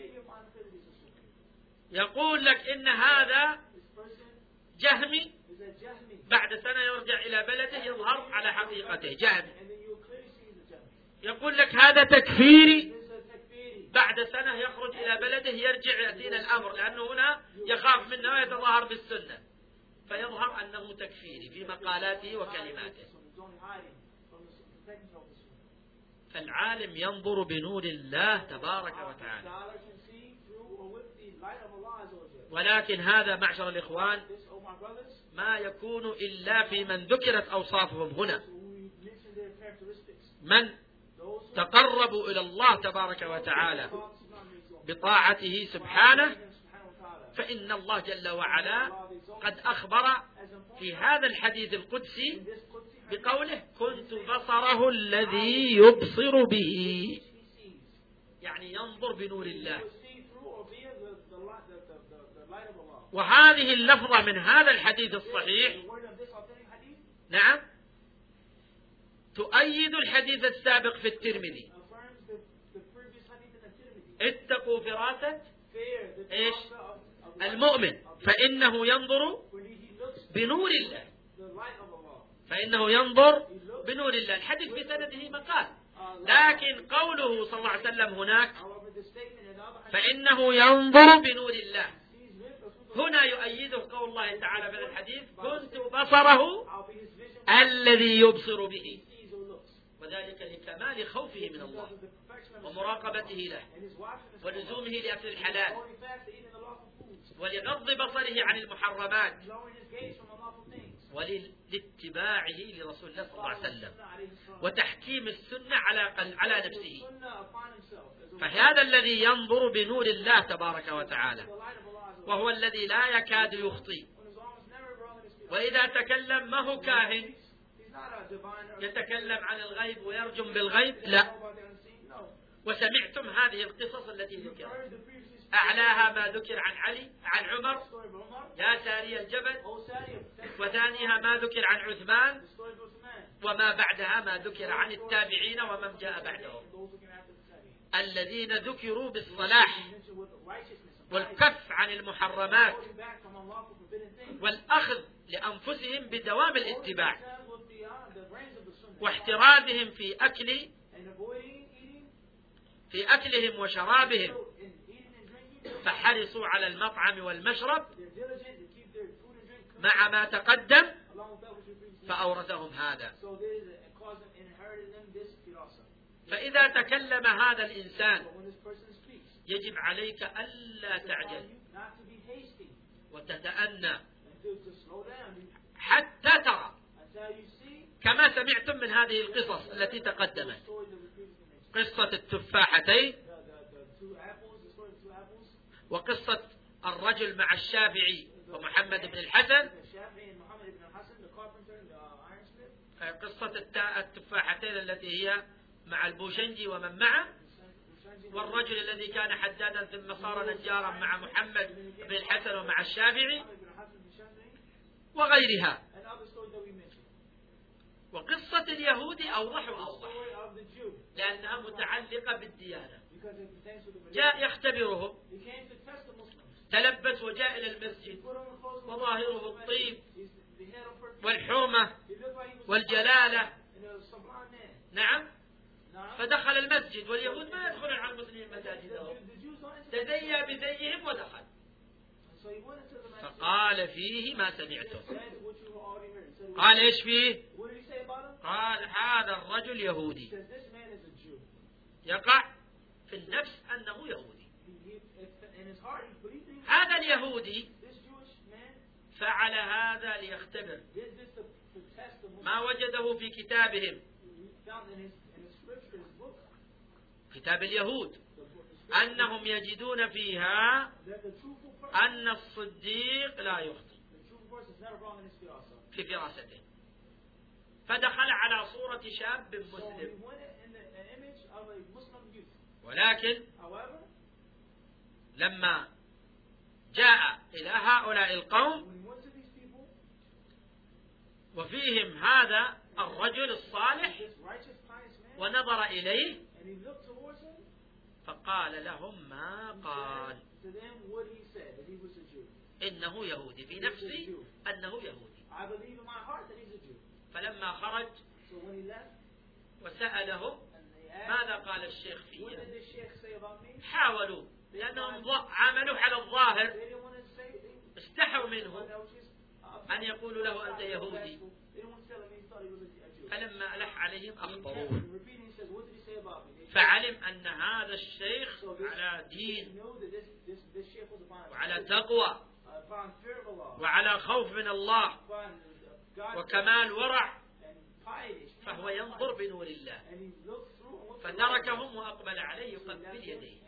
B: يقول لك إن هذا جهمي، بعد سنة يرجع إلى بلده يظهر على حقيقته جهمي. يقول لك هذا تكفيري، بعد سنة يخرج إلى بلده يرجع يأتينا الأمر، لأنه هنا يخاف منه ويتظاهر بالسنة، فيظهر أنه تكفيري في مقالاته وكلماته. فالعالم ينظر بنور الله تبارك وتعالى. ولكن هذا معشر الإخوان ما يكون إلا في من ذكرت أوصافهم هنا، من تقربوا إلى الله تبارك وتعالى بطاعته سبحانه، فإن الله جل وعلا قد أخبر في هذا الحديث القدسي بقوله كنت بصره الذي يبصر به، يعني ينظر بنور الله. وهذه اللفظة من هذا الحديث الصحيح نعم تؤيد الحديث السابق في الترمذي، اتقوا فراسة إيش المؤمن فإنه ينظر بنور الله، فإنه ينظر بنور الله. الحديث في سنده مقال، لكن قوله صلى الله عليه وسلم هناك فإنه ينظر بنور الله، هنا يؤيده قول الله تعالى في الحديث كنت بصره الذي يبصر به، وذلك لكمال خوفه من الله ومراقبته له ولزومه لأكل الحلال ولغض بصره عن المحرمات ولاتباعه لرسول الله صلى الله عليه وسلم وتحكيم السنة على على نفسه. فهذا الذي ينظر بنور الله تبارك وتعالى، وهو الذي لا يكاد يخطئ، وإذا تكلم ما هو كاهن يتكلم عن الغيب ويرجم بالغيب، لا. وسمعتم هذه القصص التي ذكرت، أعلاها ما ذكر عن علي عن عمر يا ساري الجبل، وثانيها ما ذكر عن عثمان، وما بعدها ما ذكر عن التابعين ومن جاء بعدهم الذين ذكروا بالصلاح والكف عن المحرمات والأخذ لأنفسهم بدوام الاتباع واحترازهم في أكل في أكلهم وشرابهم، فحرصوا على المطعم والمشرب مع ما تقدم فأورثهم هذا. فإذا تكلم هذا الإنسان يجب عليك ألا تعجل وتتأنى حتى ترى، كما سمعتم من هذه القصص التي تقدمت، قصة التفاحتين وقصة الرجل مع الشافعي ومحمد بن الحسن، قصة التفاحتين التي هي مع البوشنجي ومن معه، والرجل الذي كان حدادا ثم صار نجارا مع محمد بن الحسن ومع الشافعي وغيرها. وقصة اليهود أوضح وأوضح لأنها متعلقة بالديانة. جاء يختبرهم، تلبس وجاء إلى المسجد وظاهره الطيب والحرمة والجلالة. نعم، فدخل المسجد، واليهود ما يدخلون على المسلمين مساجدهم، تزيى بزيهم ودخل، فقال فيه ما سمعته. قال إيش فيه؟ قال هذا الرجل يهودي، يقع في النفس أنه يهودي. هذا اليهودي فعل هذا ليختبر ما وجده في كتابهم، كتاب اليهود، أنهم يجدون فيها أن الصديق لا يخطئ في فراسته، فدخل على صورة شاب مسلم. ولكن لما جاء إلى هؤلاء القوم وفيهم هذا الرجل الصالح ونظر إليه فقال لهم ما قال، إنه يهودي، في نفسي أنه يهودي. فلما خرج وسألهم ماذا قال الشيخ فيه، حاولوا لأنهم عملوا على الظاهر، استحوا منه أن يقولوا له أنت يهودي، فلما ألح عليهم أخبروه، فعلم أن هذا الشيخ على دين وعلى تقوى وعلى خوف من الله وكمال ورع، فهو ينظر بنور الله، فتركهم وأقبل عليه يقبل يديه،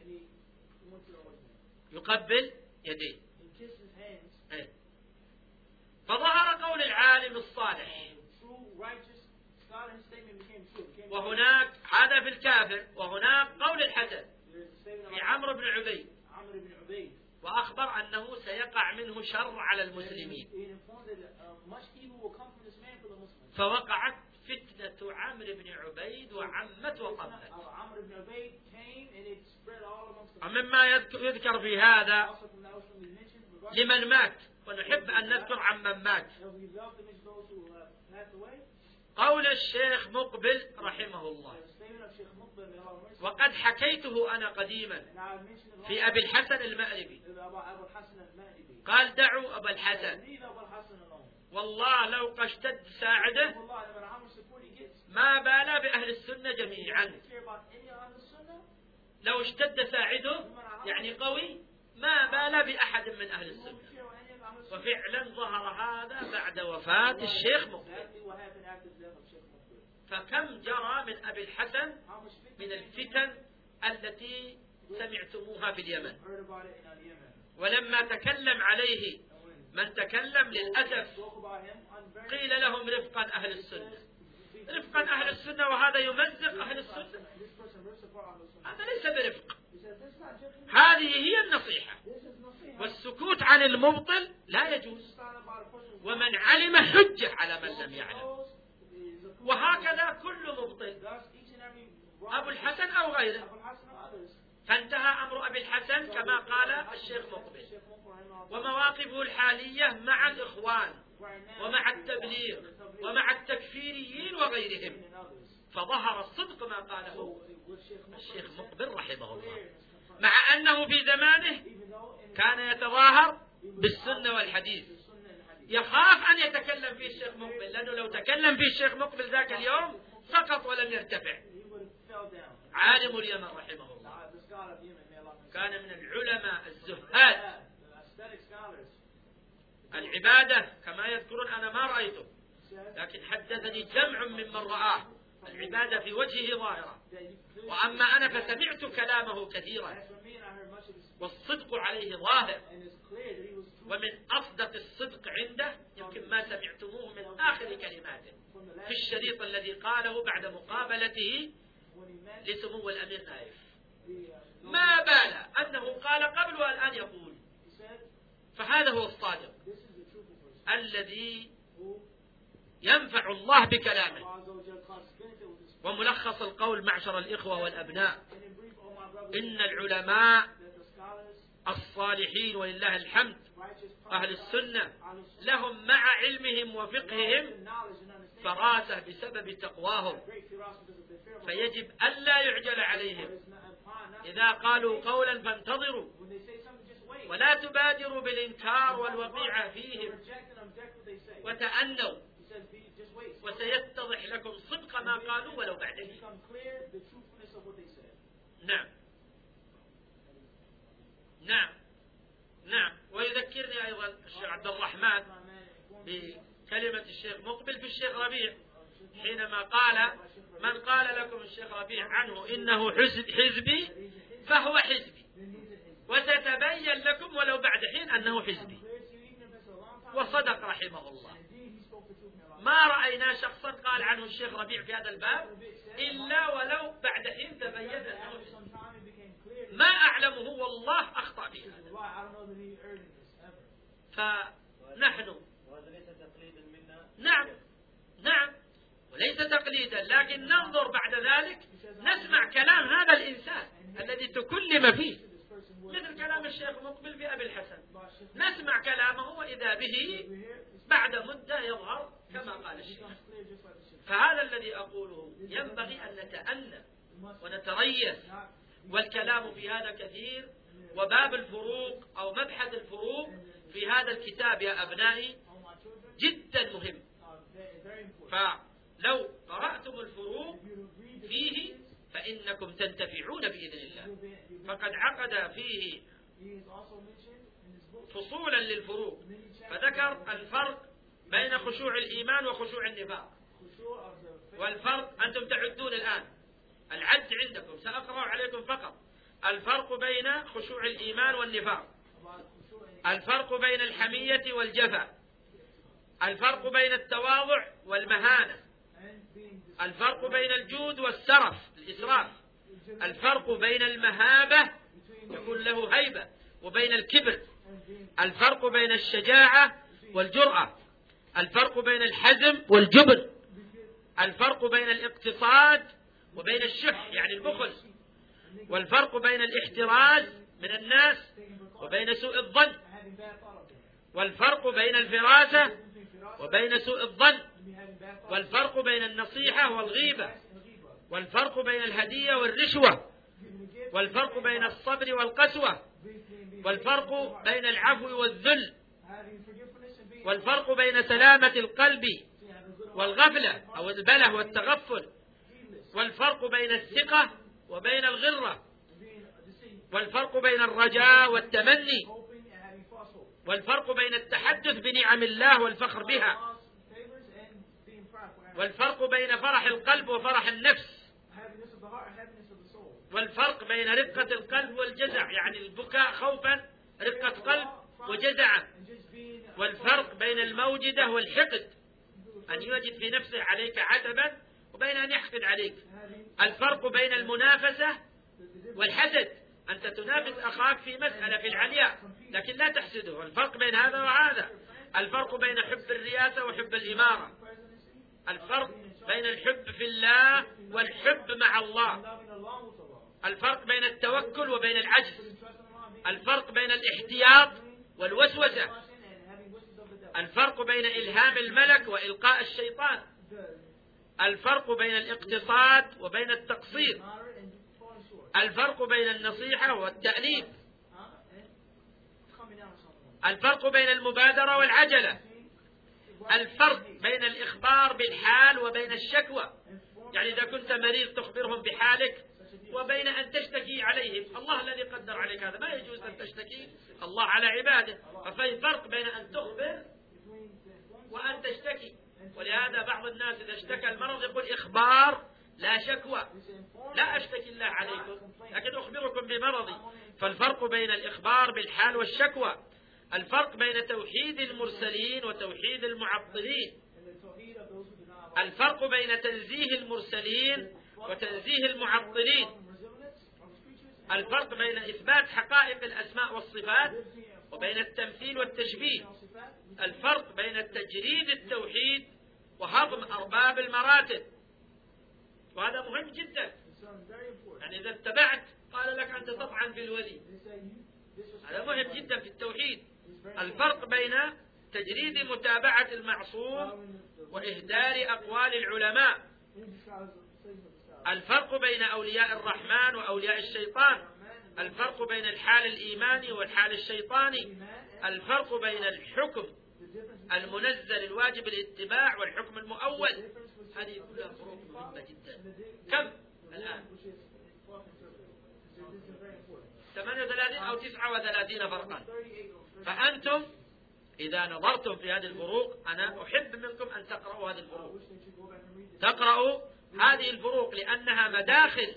B: يقبل يديه. فظهر قول العالم الصالح، وهناك هذا في الكافر، وهناك قول الحسن في عمرو بن عبيد، وأخبر أنه سيقع منه شر على المسلمين، فوقعت فتنة عمرو بن عبيد وعمت وقبت. ومما يذكر في هذا لمن مات، ونحب أن نذكر عمن مات، قول الشيخ مقبل رحمه الله، وقد حكيته أنا قديما في أبي الحسن المأربي، قال دعوا أبا الحسن، والله لو قشتد ساعده ما بال بأهل السنة جميعا، لو اشتد ساعده يعني قوي ما بال بأحد من أهل السنة. وفعلا ظهر هذا بعد وفاة الشيخ مقبل. فكم جرى من أبي الحسن من الفتن التي سمعتموها في اليمن، ولما تكلم عليه من تكلم للأسف قيل لهم رفقا أهل السنة، رفقا أهل السنة، وهذا يمزق أهل السنة، هذا ليس برفق. هذه هي النصيحة، والسكوت عن المبطل لا يجوز، ومن علم حجة على من لم يعلم، وهكذا كل مبطل، أبو الحسن أو غيره. فانتهى أمر أبي الحسن كما قال الشيخ مقبل، ومواقفه الحالية مع الإخوان ومع التبليغ ومع التكفيريين وغيرهم، فظهر الصدق ما قاله الشيخ مقبل رحمه الله، مع أنه في زمانه كان يتظاهر بالسنة والحديث، يخاف أن يتكلم فيه الشيخ مقبل، لأنه لو تكلم فيه الشيخ مقبل ذاك اليوم سقط ولم يرتفع. عالم اليمن رحمه الله كان من العلماء الزهاد، العبادة كما يذكرون أنا ما رأيته، لكن حدثني جمع ممن رآه، العبادة في وجهه ظاهرة، وأما أنا فسمعت كلامه كثيرا، والصدق عليه ظاهر، ومن أصدق الصدق عنده يمكن ما سمعتموه من آخر كلماته في الشريط الذي قاله بعد مقابلته لسمو الأمير نايف، ما بال أنه قال قبل والآن يقول. فهذا هو الصادق الذي ينفع الله بكلامه. وملخص القول معشر الإخوة والأبناء، إن العلماء الصالحين ولله الحمد أهل السنة لهم مع علمهم وفقههم فراسة بسبب تقواهم، فيجب ألا يعجل عليهم. إذا قالوا قولا فانتظروا ولا تبادروا بالإنكار والوقيعة فيهم وتأنوا، وسيتضح لكم صدق ما قالوا ولو بعد حين. نعم نعم نعم. ويذكرني أيضا الشيخ عبد الرحمن بكلمة الشيخ مقبل في الشيخ ربيع حينما قال: من قال لكم الشيخ ربيع عنه إنه حزبي فهو حزبي، وستبين لكم ولو بعد حين أنه حزبي. وصدق رحمه الله. ما رأينا شخصا قال عنه الشيخ ربيع في هذا الباب إلا ولو بعد حين تبين أنه حزبي. ما أعلمه والله أخطأ به هذا. فنحن نعم نعم وليس تقليدا، لكن ننظر بعد ذلك نسمع كلام هذا الإنسان الذي تكلم فيه، مثل كلام الشيخ مقبل في أبي الحسن، نسمع كلامه وإذا به بعد مدة يظهر كما قال الشيخ. فهذا الذي أقوله، ينبغي أن نتأنى ونتريث، والكلام في هذا كثير. وباب الفروق أو مبحث الفروق في هذا الكتاب يا أبنائي جدا مهم. فلو قرأتم الفروق فيه فإنكم تنتفعون بإذن الله. فقد عقد فيه فصولا للفروق، فذكر الفرق بين خشوع الإيمان وخشوع النفاق. والفرق أنتم تعدون الآن، العد عندكم، سأقرأ عليكم فقط. الفرق بين خشوع الإيمان والنفاق، الفرق بين الحمية والجفا، الفرق بين التواضع والمهانة، الفرق بين الجود والسرف الإسراف، الفرق بين المهابة يكون له هيبة وبين الكبر، الفرق بين الشجاعة والجرأة، الفرق بين الحزم والجبن، الفرق بين الاقتصاد وبين الشح يعني البخل، والفرق بين الاحتراز من الناس وبين سوء الظن، والفرق بين الفراسة وبين سوء الظن، والفرق بين النصيحة والغيبة، والفرق بين الهدية والرشوة، والفرق بين الصبر والقسوة، والفرق بين العفو والذل، والفرق بين سلامة القلب والغفلة أو البله والتغفل، والفرق بين الثقة وبين الغرة، والفرق بين الرجاء والتمني، والفرق بين التحدث بنعم الله والفخر بها، والفرق بين فرح القلب وفرح النفس، والفرق بين رقة القلب والجزع يعني البكاء خوفا رقة قلب وجزعا، والفرق بين الموجدة والحقد أن يوجد في نفسه عليك عتبا وبين أن يحقد عليك، الفرق بين المنافسة والحسد أنت تنافس أخاك في مسألة في العلياء لكن لا تحسده، والفرق بين هذا وهذا، الفرق بين حب الرياسة وحب الإمارة، الفرق بين الحب في الله والحب مع الله، الفرق بين التوكل وبين العجز، الفرق بين الاحتياط والوسوسة، الفرق بين إلهام الملك وإلقاء الشيطان، الفرق بين الاقتصاد وبين التقصير، الفرق بين النصيحة والتأليف، الفرق بين المبادرة والعجلة، الفرق بين الإخبار بالحال وبين الشكوى يعني إذا كنت مريض تخبرهم بحالك وبين أن تشتكي عليهم. الله الذي قدر عليك هذا، ما يجوز أن تشتكي الله على عباده، ففي فرق بين أن تخبر وأن تشتكي. ولهذا بعض الناس إذا اشتكى المرض يقول إخبار لا شكوى، لا أشتكي الله عليكم لكن أخبركم بمرضي. فالفرق بين الإخبار بالحال والشكوى، الفرق بين توحيد المرسلين وتوحيد المعطلين، الفرق بين تنزيه المرسلين وتنزيه المعطلين، الفرق بين إثبات حقائق الأسماء والصفات وبين التمثيل والتشبيه، الفرق بين تجريد التوحيد وهضم أرباب المراتب، وهذا مهم جدا. يعني إذا اتبعت قال لك أنت تطعن في الولي، هذا مهم جدا في التوحيد. الفرق بين تجريد متابعة المعصوم وإهدار أقوال العلماء، الفرق بين أولياء الرحمن وأولياء الشيطان، الفرق بين الحال الإيماني والحال الشيطاني، الفرق بين الحكم المنزل الواجب الاتباع والحكم المؤول. هذه كلها فروق مهمة جدا. كم الآن؟ ثمانية وثلاثين أو تسعة وثلاثين فرقا. فأنتم إذا نظرتم في هذه الفروق، أنا أحب منكم أن تقرأوا هذه الفروق، تقرأوا هذه الفروق لأنها مداخل،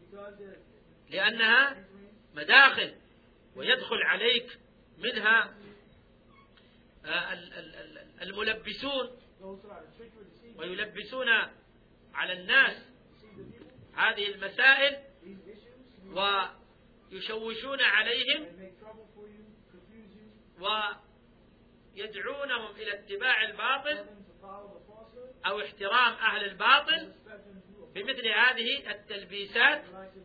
B: لأنها مداخل ويدخل عليك منها الملبسون ويلبسون على الناس هذه المسائل ويشوشون عليهم ويدعونهم إلى اتباع الباطل أو احترام أهل الباطل بمثل هذه التلبيسات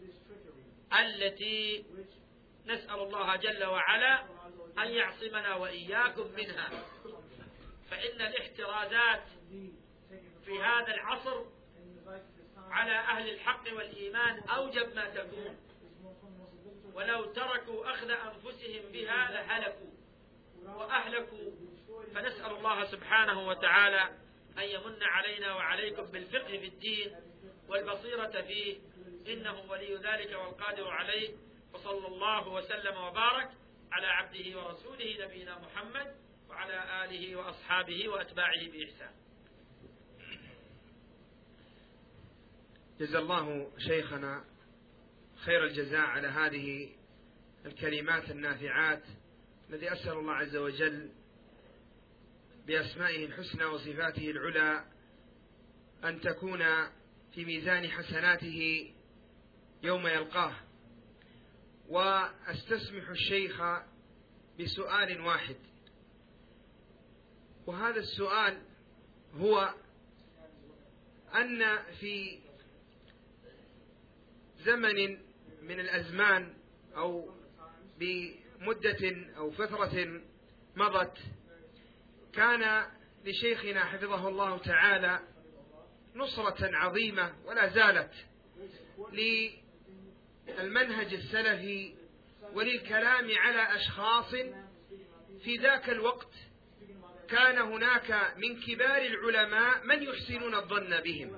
B: التي نسأل الله جل وعلا أن يعصمنا وإياكم منها. فإن الاحترازات في هذا العصر على أهل الحق والإيمان أوجب ما تكون، ولو تركوا أخذ أنفسهم بها لهلكوا وأهلكوا. فنسأل الله سبحانه وتعالى أن يمن علينا وعليكم بالفقه في الدين والبصيرة فيه، إنه ولي ذلك والقادر عليه. وصلى الله وسلم وبارك على عبده ورسوله نبينا محمد وعلى آله وأصحابه وأتباعه بإحسان.
A: جزا الله شيخنا خير الجزاء على هذه الكلمات النافعات، الذي أسأل الله عز وجل بأسمائه الحسنى وصفاته العلى أن تكون في ميزان حسناته يوم يلقاه. وأستسمح الشيخ بسؤال واحد، وهذا السؤال هو أن في زمن من الأزمان أو بمدة أو فترة مضت كان لشيخنا حفظه الله تعالى نصرة عظيمة ولا زالت للمنهج السلفي وللكلام على أشخاص في ذاك الوقت كان هناك من كبار العلماء من يحسنون الظن بهم،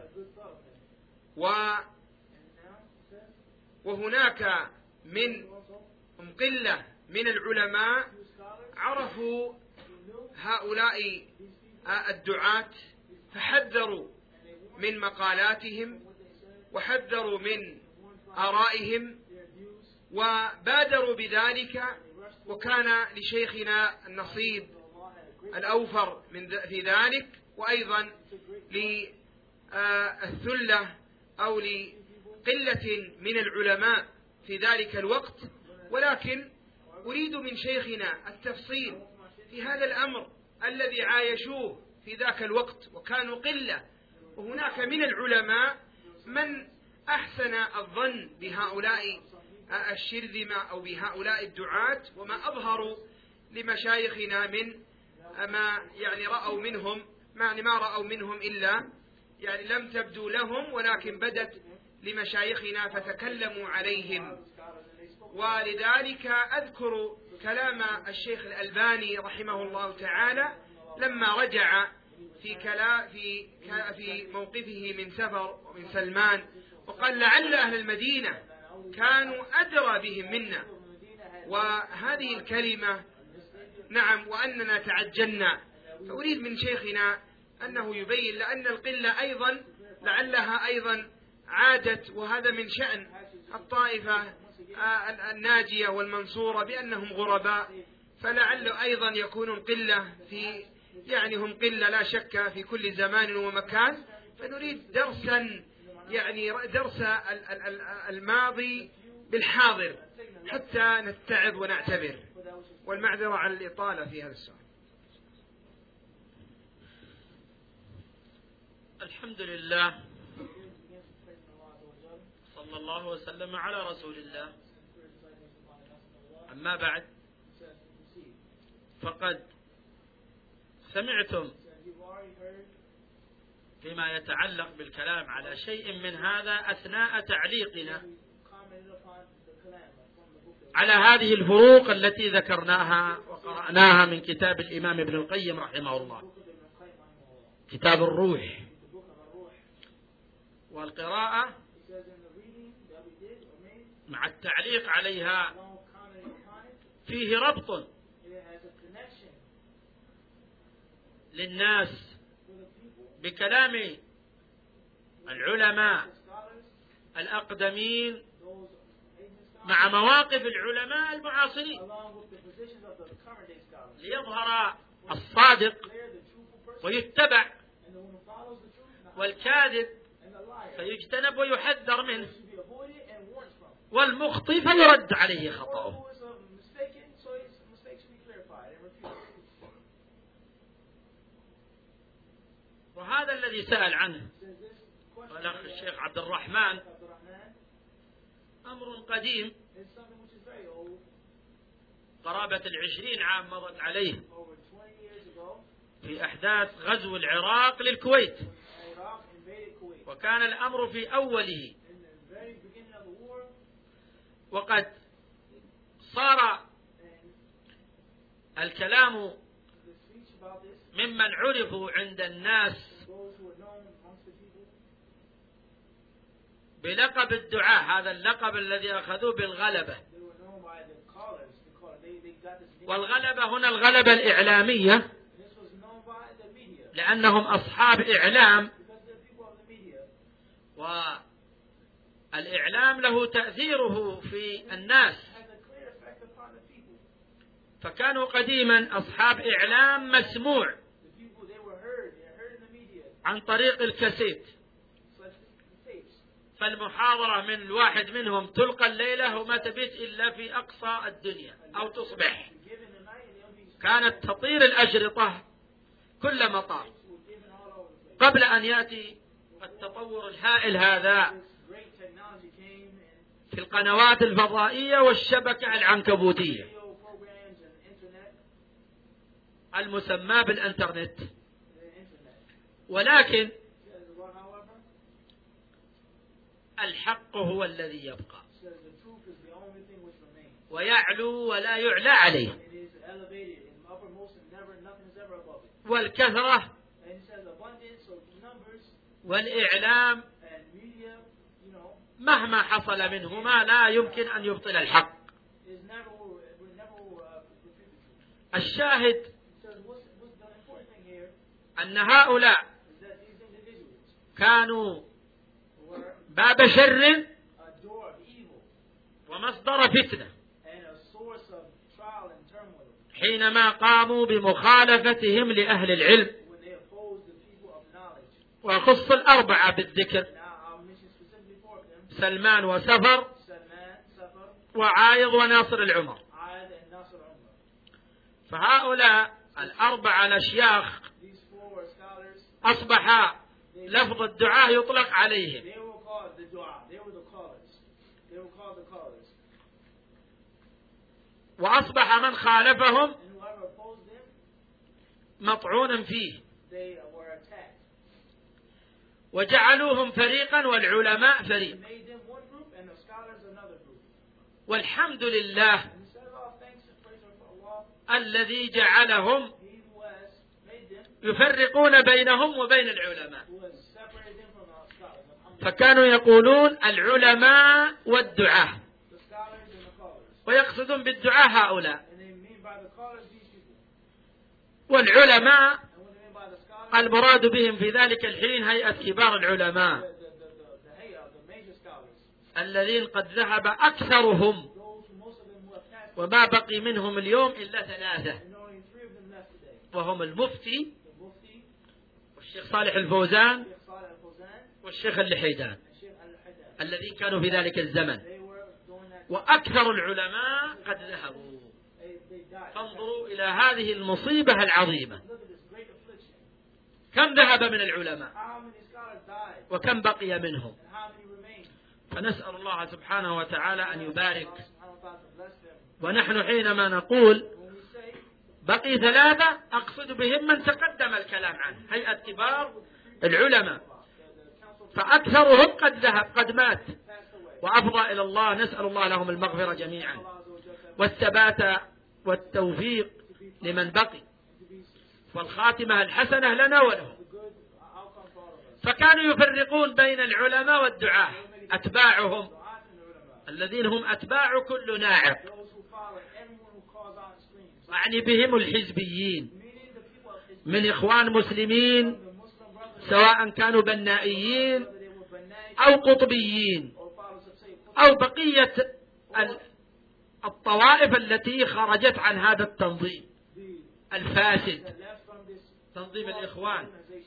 A: وهناك من قلة من العلماء عرفوا هؤلاء الدعاة فحذروا من مقالاتهم وحذروا من آرائهم وبادروا بذلك، وكان لشيخنا النصيب الأوفر من في ذلك، وأيضا للثلة أو لقلة من العلماء في ذلك الوقت. ولكن أريد من شيخنا التفصيل في هذا الأمر الذي عايشوه في ذاك الوقت وكانوا قلة، وهناك من العلماء من أحسن الظن بهؤلاء الشرذمة أو بهؤلاء الدعاة، وما أظهروا لمشايخنا من ما يعني رأوا منهم يعني ما رأوا منهم إلا يعني لم تبدو لهم ولكن بدت لمشايخنا فتكلموا عليهم. ولذلك أذكر كلام الشيخ الألباني رحمه الله تعالى لما رجع في كلا في في موقفه من سفر ومن سلمان وقال لعل أهل المدينة كانوا أدرى بهم منا، وهذه الكلمة نعم وأننا تعجلنا. فأريد من شيخنا أنه يبين لأن القلة أيضا لعلها أيضا عادت، وهذا من شأن الطائفة الناجية والمنصورة بأنهم غرباء، فلعل أيضا يكون قلة في يعني هم قلة لا شك في كل زمان ومكان. فنريد درسا يعني درس الماضي بالحاضر حتى نتعظ ونعتبر، والمعذرة عن الإطالة في هذا السؤال.
B: الحمد لله، صلى الله وسلم على رسول الله. أما بعد، فقد سمعتم فيما يتعلق بالكلام على شيء من هذا أثناء تعليقنا على هذه الفروق التي ذكرناها وقرأناها من كتاب الإمام ابن القيم رحمه الله، كتاب الروح. والقراءة مع التعليق عليها فيه ربط للناس بكلام العلماء الأقدمين مع مواقف العلماء المعاصرين، ليظهر الصادق ويتبع، والكاذب فيجتنب ويحذر منه، والمخطئ فيرد عليه خطأه. وهذا الذي سأل عنه الأخ الشيخ عبد الرحمن أمر قديم، قرابة العشرين عام مضت عليه في أحداث غزو العراق للكويت، وكان الأمر في أوله، وقد صار الكلام ممن عرفوا عند الناس بلقب الدعاة، هذا اللقب الذي أخذوه بالغلبة. والغلبة هنا الغلبة الإعلامية، لأنهم أصحاب إعلام، والإعلام له تأثيره في الناس، فكانوا قديما أصحاب إعلام مسموع عن طريق الكاسيت، فالمحاضرة من الواحد منهم تلقى الليلة وما تبيت إلا في أقصى الدنيا أو تصبح. كانت تطير الأشرطة كل مطار قبل أن يأتي التطور الهائل هذا في القنوات الفضائية والشبكة العنكبوتية المسمى بالإنترنت. ولكن الحق هو الذي يبقى ويعلو ولا يعلى عليه، والكثرة والإعلام مهما حصل منهما لا يمكن أن يبطل الحق. الشاهد أن هؤلاء كانوا باب شر ومصدر فتنة حينما قاموا بمخالفتهم لأهل العلم، وخص الأربعة بالذكر: سلمان وسفر وعايض وناصر العمر. فهؤلاء الأربعة الأشياخ أصبح لفظ الدعاء يطلق عليهم، وأصبح من خالفهم مطعونا فيه، وجعلوهم فريقا والعلماء فريق. والحمد لله الذي جعلهم يفرقون بينهم وبين العلماء، فكانوا يقولون العلماء والدعاة، ويقصدون بالدعاة هؤلاء، والعلماء المراد بهم في ذلك الحين هيئة كبار العلماء الذين قد ذهب أكثرهم، وما بقي منهم اليوم إلا ثلاثة، وهم المفتي والشيخ صالح الفوزان والشيخ اللحيدان. الذين كانوا في ذلك الزمن، وأكثر العلماء قد ذهبوا. فانظروا إلى هذه المصيبة العظيمة، كم ذهب من العلماء وكم بقي منهم. فنسأل الله سبحانه وتعالى أن يبارك. ونحن حينما نقول بقي ثلاثة أقصد بهم من تقدم الكلام عنه، هيئة كبار العلماء، فأكثرهم قد ذهب قد مات وأفضى إلى الله. نسأل الله لهم المغفرة جميعا والثبات والتوفيق لمن بقي، والخاتمة الحسنة لنا ولهم. فكانوا يفرقون بين العلماء والدعاة، أتباعهم الذين هم أتباع كل ناعق، يعني بهم الحزبيين من إخوان مسلمين سواء كانوا بنائيين أو قطبيين أو بقية الطوائف التي خرجت عن هذا التنظيم الفاسد، تنظيم الإخوان،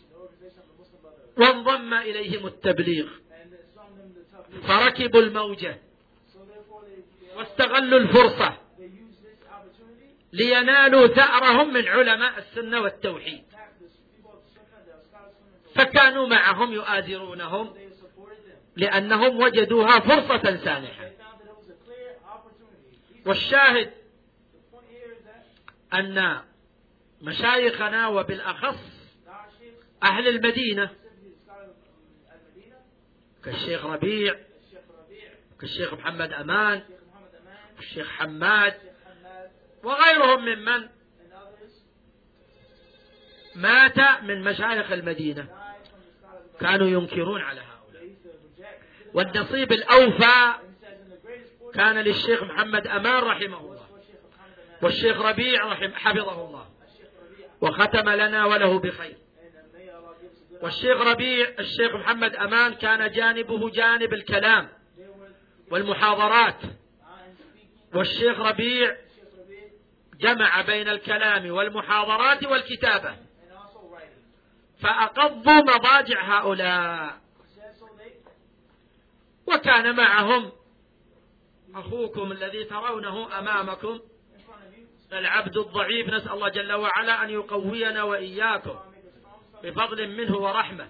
B: وانضم إليهم التبليغ، فركبوا الموجة واستغلوا الفرصة لينالوا ثأرهم من علماء السنة والتوحيد، فكانوا معهم يؤازرونهم لأنهم وجدوها فرصة سانحة. والشاهد أن مشايخنا وبالأخص أهل المدينة كالشيخ ربيع كالشيخ محمد أمان والشيخ حماد وغيرهم ممن مات من مشايخ المدينة كانوا ينكرون على هؤلاء. والنصيب الأوفى كان للشيخ محمد أمان رحمه الله والشيخ ربيع رحمه حفظه الله وختم لنا وله بخير. والشيخ ربيع الشيخ محمد أمان كان جانبه جانب الكلام والمحاضرات، والشيخ ربيع جمع بين الكلام والمحاضرات والكتابة، فأقضوا مضاجع هؤلاء. وكان معهم أخوكم الذي ترونه أمامكم العبد الضعيف، نسأل الله جل وعلا أن يقوينا وإياكم بفضل منه ورحمة.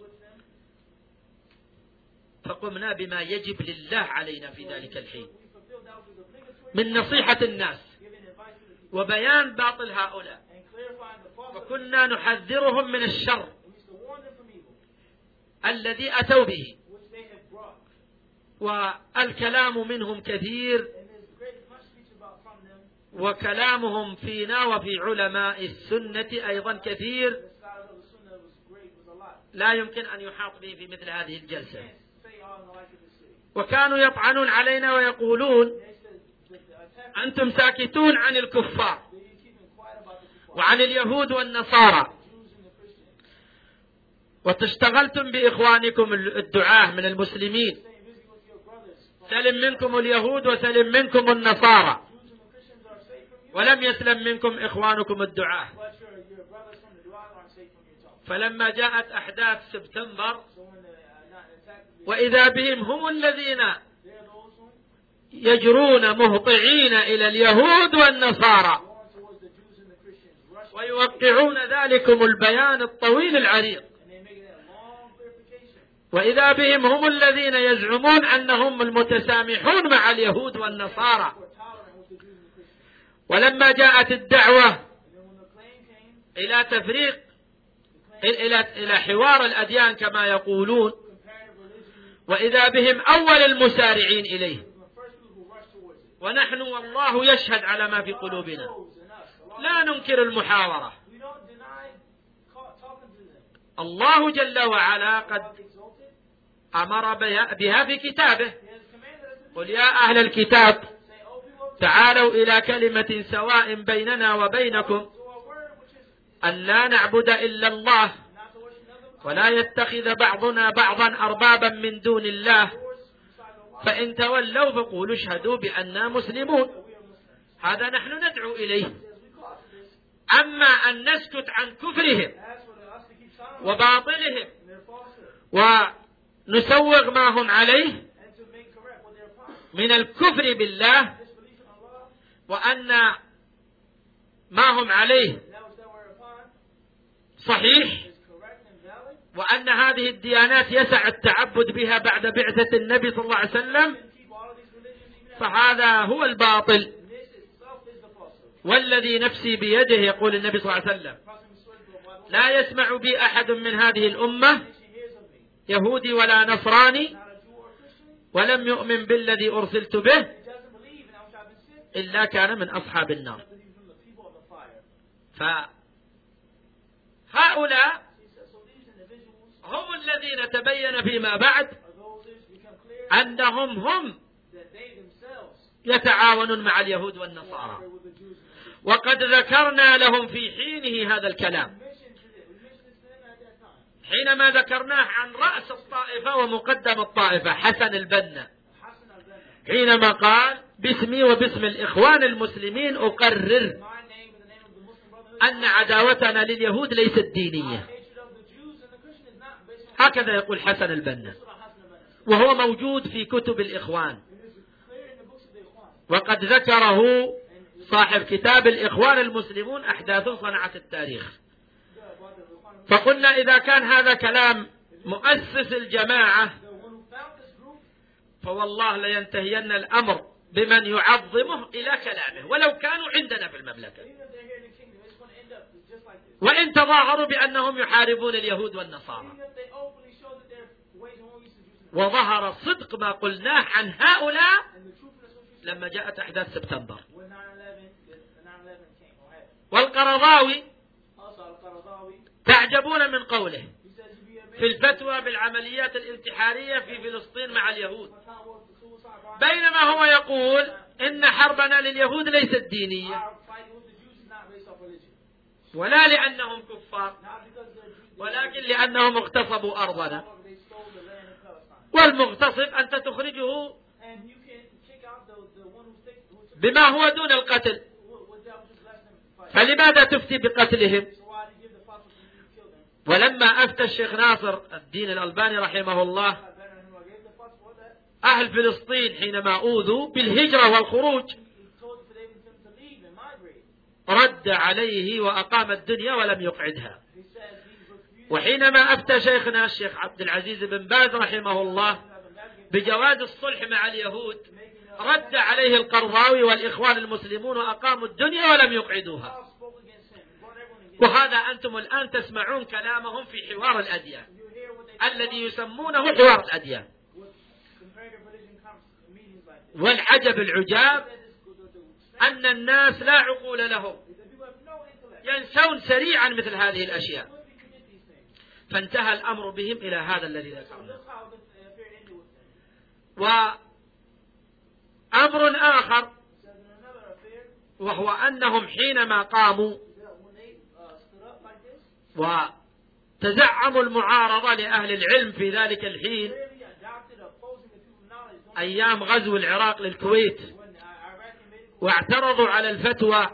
B: فقمنا بما يجب لله علينا في ذلك الحين من نصيحة الناس وبيان باطل هؤلاء، وكنا نحذرهم من الشر الذي أتوا به، والكلام منهم كثير، وكلامهم فينا وفي علماء السنة أيضا كثير لا يمكن أن يحاط به في مثل هذه الجلسة. وكانوا يطعنون علينا ويقولون أنتم ساكتون عن الكفار وعن اليهود والنصارى، وتشتغلتم بإخوانكم الدعاة من المسلمين، سلم منكم اليهود وسلم منكم النصارى، ولم يسلم منكم إخوانكم الدعاة. فلما جاءت أحداث سبتمبر وإذا بهم هم الذين يجرون مهطعين إلى اليهود والنصارى ويوقعون ذلكم البيان الطويل العريض، وإذا بهم هم الذين يزعمون أنهم المتسامحون مع اليهود والنصارى. ولما جاءت الدعوة إلى تفريق إلى إلى حوار الأديان كما يقولون، وإذا بهم أول المسارعين إليه، ونحن والله يشهد على ما في قلوبنا لا ننكر المحاورة. الله جل وعلا قد أمر بها في كتابه، قل يا أهل الكتاب تعالوا إلى كلمة سواء بيننا وبينكم أن لا نعبد إلا الله ولا يتخذ بعضنا بعضا أربابا من دون الله، فإن تولوا فقولوا اشهدوا بأننا مسلمون. هذا نحن ندعو إليه. أما أن نسكت عن كفرهم وباطلهم ونسوغ ما هم عليه
D: من الكفر بالله وأن ما هم عليه صحيح، وأن هذه الديانات يسع التعبد بها بعد بعثة النبي صلى الله عليه وسلم، فهذا هو الباطل. والذي نفسي بيده يقول النبي صلى الله عليه وسلم لا يسمع بي أحد من هذه الأمة يهودي ولا نصراني ولم يؤمن بالذي أرسلت به إلا كان من أصحاب النار. فهؤلاء هم الذين تبين فيما بعد أنهم هم يتعاونون مع اليهود والنصارى، وقد ذكرنا لهم في حينه هذا الكلام حينما ذكرناه عن رأس الطائفة ومقدم الطائفة حسن البنا، حينما قال باسمي وباسم الإخوان المسلمين أقرر أن عداوتنا لليهود ليست دينية. هكذا يقول حسن البنا، وهو موجود في كتب الإخوان، وقد ذكره صاحب كتاب الإخوان المسلمون أحداث صنعت التاريخ. فقلنا إذا كان هذا كلام مؤسس الجماعة فوالله لينتهين الأمر بمن يعظمه إلى كلامه ولو كانوا عندنا في المملكة، وإن تظاهروا بأنهم يحاربون اليهود والنصارى. وظهر صدق ما قلناه عن هؤلاء لما جاءت أحداث سبتمبر. والقرضاوي تعجبون من قوله في الفتوى بالعمليات الانتحارية في فلسطين مع اليهود، بينما هو يقول إن حربنا لليهود ليست دينية، ولا لأنهم كفار، ولكن لأنهم اغتصبوا أرضنا، والمغتصب أنت تخرجه بما هو دون القتل، فلماذا تفتي بقتلهم؟ ولما أفتى الشيخ ناصر الدين الألباني رحمه الله أهل فلسطين حينما أوذوا بالهجرة والخروج رد عليه وأقام الدنيا ولم يقعدها. وحينما أفتى شيخنا الشيخ عبد العزيز بن باز رحمه الله بجواز الصلح مع اليهود رد عليه القرضاوي والإخوان المسلمون وأقاموا الدنيا ولم يقعدوها. وهذا أنتم الآن تسمعون كلامهم في حوار الأديان الذي يسمونه حوار الأديان. والعجب العجاب أن الناس لا عقول لهم، ينسون سريعا مثل هذه الأشياء، فانتهى الأمر بهم إلى هذا الذي ذكرنا. وأمر آخر وهو أنهم حينما قاموا وتزعموا المعارضة لأهل العلم في ذلك الحين أيام غزو العراق للكويت واعترضوا على الفتوى،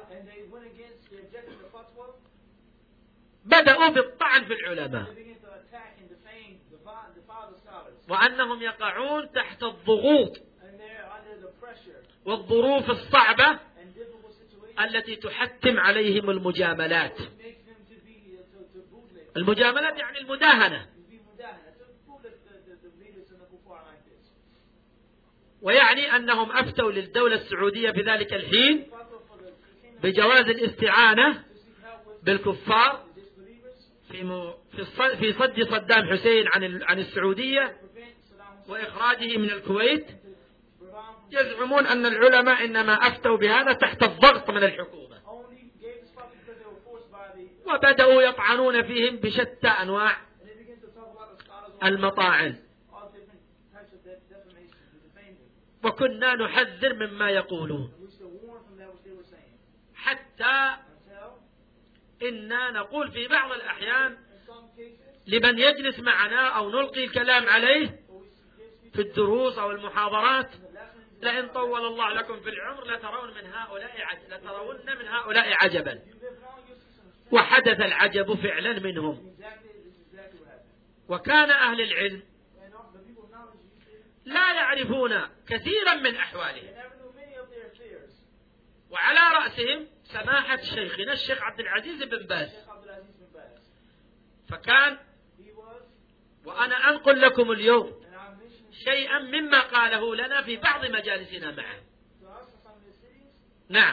D: بدأوا بالطعن في العلماء وأنهم يقعون تحت الضغوط والظروف الصعبة التي تحتم عليهم المجاملات. المجاملات يعني المداهنة، ويعني أنهم أفتوا للدولة السعودية في ذلك الحين بجواز الاستعانة بالكفار في في صد صدام حسين عن عن السعودية وإخراجه من الكويت. يزعمون أن العلماء إنما أفتوا بهذا تحت الضغط من الحكومة، وبدأوا يطعنون فيهم بشتى أنواع المطاعن، وكنا نحذر مما يقولون حتى إنا نقول في بعض الأحيان لمن يجلس معنا أو نلقي الكلام عليه في الدروس أو المحاضرات لئن طول الله لكم في العمر لترون من هؤلاء عجب لترون من هؤلاء عجبا. وحدث العجب فعلا منهم. وكان أهل العلم لا يعرفون كثيرا من أحوالهم،
C: They never knew many of their affairs.
D: وعلى رأسهم سماحة شيخنا الشيخ عبد العزيز بن باز.
C: Sheikh Abdul Aziz bin Baz.
D: فكان
C: He was,
D: وأنا أنقل لكم اليوم
C: and I'm mentioning
D: شيئا مما قاله لنا في بعض مجالسنا معه.
C: to us in some of the cities,
D: نعم،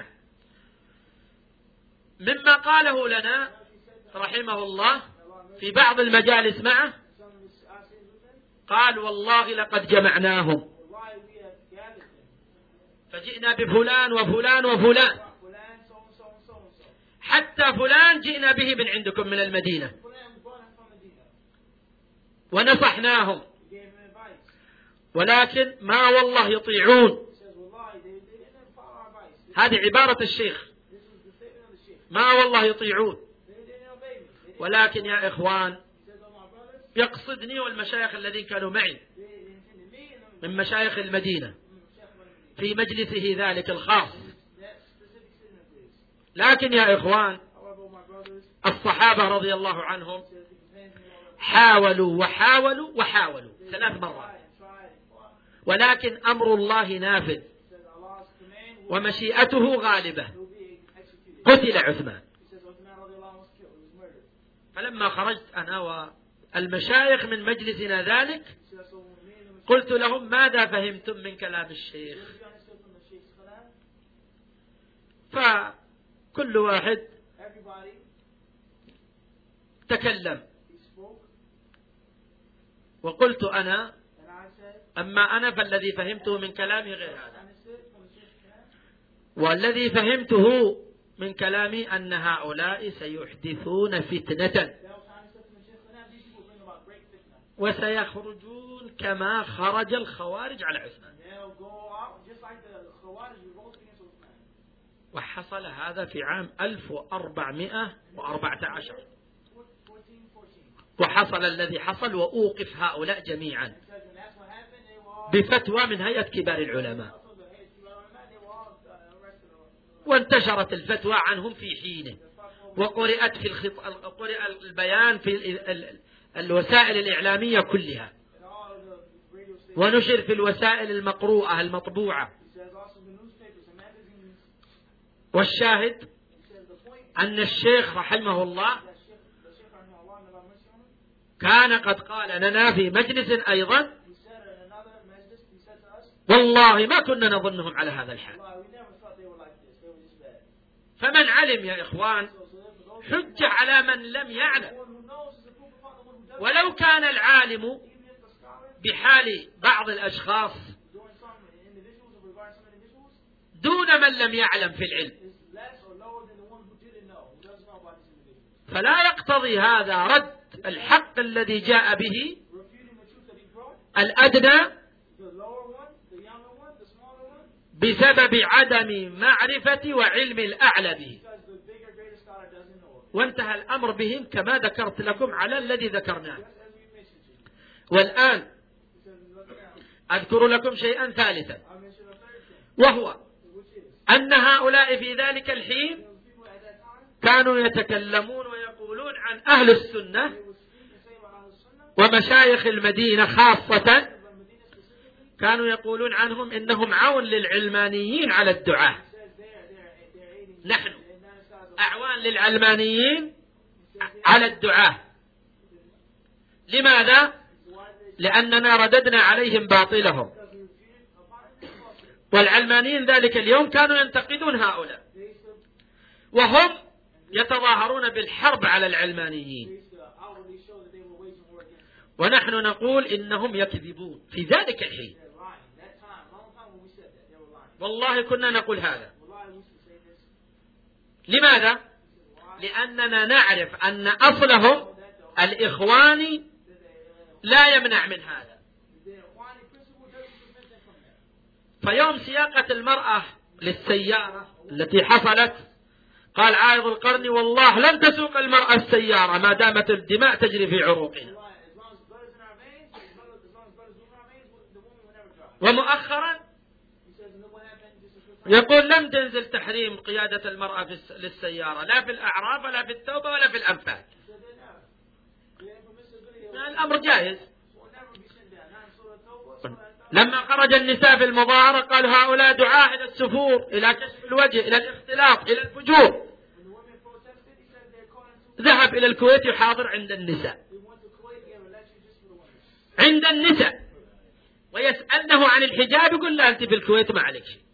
D: مما قاله لنا رحمه الله في بعض المجالس معه،
C: some of the our cities with him,
D: قال والله لقد جمعناهم
C: why we have gathered them.
D: فجئنا بفلان وفلان وفلان،
C: Fulan, so and so and so and so.
D: حتى فلان جئنا به من عندكم من المدينة
C: Fulan, we brought him from Medina.
D: ونصحناهم،
C: We gave him advice.
D: ولكن ما والله يطيعون.
C: He says, wallahi, they, they didn't follow our advice. This,
D: هذه عبارة الشيخ،
C: this is the statement of the Sheikh.
D: ما والله يطيعون.
C: They didn't obey me. They didn't.
D: ولكن يا إخوان
C: He says, oh my brothers,
D: يقصدني والمشايخ الذين كانوا معي
C: they intended me and them.
D: من مشايخ المدينة
C: Sheikh Abdul Aziz.
D: في مجلسه ذلك الخاص.
C: That specific sitting of his.
D: لكن يا إخوان
C: However, my brothers,
D: الصحابة رضي الله عنهم
C: says the companions and all that.
D: حاولوا وحاولوا وحاولوا ثلاث مرات،
C: Tried and tried and fought.
D: ولكن أمر الله نافذ
C: He says, Allah's command will,
D: ومشيئته غالبة.
C: will be executed.
D: قتل عثمان.
C: He says, Uthman radiallahu anhu was killed. He was murdered.
D: فلما خرجت أنا والمشايخ من مجلسنا ذلك
C: He says, so when me and the
D: قلت لهم ماذا فهمتم من كلام الشيخ؟
C: What did you understand from the Sheikh's kalam?
D: فكل واحد
C: Everybody,
D: تكلم،
C: he spoke,
D: وقلت أنا
C: and I said,
D: أما أنا فالذي فهمته من كلامي غير
C: I
D: هذا،
C: understood from the Sheikh's kalam.
D: والذي فهمته من كلامي أن هؤلاء سيحدثون فتنة
C: That was I understood from the Sheikh's kalam. These people bring about great fitna.
D: وسيخرجون كما خرج الخوارج على عثمان.
C: They'll go out just like the Khawarij revolted against Uthman.
D: وحصل هذا في عام ألف وأربعمائة وأربعة عشر،
C: fourteen fourteen.
D: وحصل الذي حصل وأوقف هؤلاء جميعا
C: He says, when that's what happened, they were all,
D: بفتوى من هيئة كبار العلماء،
C: also the heads of ulama, they were all uh, arrested.
D: وانتشرت الفتوى عنهم في حينه، وقرأت في الخط... قرأ البيان في ال... ال... الوسائل الإعلامية كلها،
C: And all of the radio stations.
D: ونشر في الوسائل المقروءة المطبوعة.
C: He says also the newspapers and magazines.
D: والشاهد
C: He says the point
D: أن الشيخ رحمه الله
C: that Sheikh, the Sheikh rahimahullah, may Allah mercy on him,
D: كان قد قال لنا في مجلس أيضا
C: he said in another majlis, he said to us,
D: والله ما كنا نظنهم على هذا الحال.
C: Allah, we never thought they were like this. They were just bad.
D: فمن علم يا إخوان
C: So, so therefore, those
D: حجة على من لم
C: the
D: يعلم،
C: one who knows is a proof upon the one who doesn't.
D: ولو كان العالم
C: Even if the scholar
D: بحال بعض الأشخاص
C: doing some individuals or regarding some individuals
D: دون من لم يعلم في العلم،
C: is less or lower than the one who didn't know, who doesn't know about these individuals.
D: فلا يقتضي هذا رد الحق الذي جاء به
C: Refuting the truth that he brought,
D: الأدنى
C: the lower one, the younger one, the smaller one,
D: بسبب عدم معرفة وعلم الأعلى به.
C: because the bigger, greater scholar doesn't know it.
D: وانتهى الأمر بهم كما ذكرت لكم على الذي ذكرناه.
C: Just as we mentioned to you.
D: والآن
C: He says, look now,
D: أذكر لكم شيئا ثالثا،
C: I mentioned a third thing,
D: وهو
C: which is,
D: أن هؤلاء في ذلك الحين
C: there were people at that time,
D: كانوا يتكلمون ويقولون عن أهل السنة
C: they would speak and say about Ahlul Sunnah,
D: ومشايخ المدينة خاصة،
C: but Medina specifically,
D: كانوا يقولون عنهم إنهم عون للعلمانيين على الدعاة.
C: says they're, they're, they're aiding,
D: نحن
C: they're not scholars of-
D: أعوان للعلمانيين
C: He says they're-
D: على الدعاة. لماذا؟
C: why they-
D: لأننا رددنا عليهم باطلهم،
C: because we refuted upon them falsehood.
D: والعلمانيين ذلك اليوم كانوا ينتقدون هؤلاء،
C: They used to,
D: وهم يتظاهرون بالحرب على العلمانيين،
C: they used to outwardly show that they were waging war against them.
D: ونحن نقول إنهم يكذبون في ذلك الحين.
C: They're lying. That time, long time when we said that, they were lying.
D: والله كنا نقول هذا.
C: Wallahi, we used to say this.
D: لماذا؟
C: Why?
D: لأننا نعرف أن أصلهم الإخواني
C: That they, uh,
D: لا يمنع من هذا.
C: the Ikhwani principle doesn't prevent them from that.
D: فيوم سياقة المرأة للسيارة التي حصلت قال عائض القرني والله لن تسوق المرأة السيارة ما دامت الدماء تجري في عروقنا.
C: Why? As long as blood is in our veins, as long as, as long as blood is in our veins, the woman will never drive.
D: ومؤخرا
C: He says, and look what happened just a short time.
D: يقول لم تنزل تحريم قيادة المرأة في الس- للسيارة لا في الأعراف ولا في التوبة ولا في الأنفال.
C: He said that now. The impermissibility of
D: يعني الأمر جائز.
C: will never be sent down. Not in Surah Tawbah, Surah Al-Anfal.
D: لما خرج النساء في المظاهرة قالوا هؤلاء دعاة إلى السفور، إلى كشف الوجه، إلى الاختلاط، إلى الفجور. ذهب إلى الكويت يحاضر عند النساء عند النساء ويسألنه عن الحجاب، يقول لا أنت في الكويت ما عليك شيء.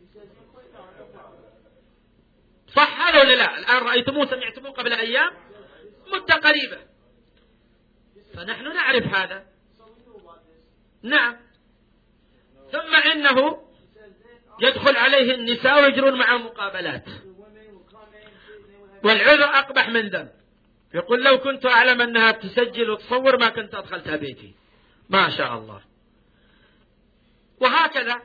D: صح هذا ولا لا؟ الآن رأيتموه سمعتموه قبل أيام مدة قريبة. فنحن نعرف هذا. نعم. ثم إنه يدخل عليه النساء ويجرون معه مقابلات، والعذر أقبح من ذنب. يقول لو كنت أعلم أنها تسجل وتصور ما كنت أدخلتها بيتي. ما شاء الله. وهكذا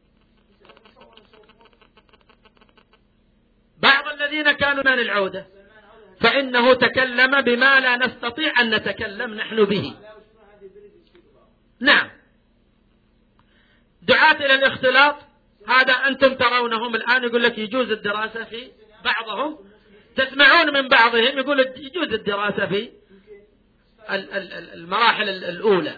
D: بعض الذين كانوا من العودة فإنه تكلم بما لا نستطيع أن نتكلم نحن به. نعم. دعاة إلى الاختلاط هذا أنتم ترونهم الآن، يقول لك يجوز الدراسة في بعضهم، تسمعون من بعضهم يقول يجوز الدراسة في المراحل الأولى.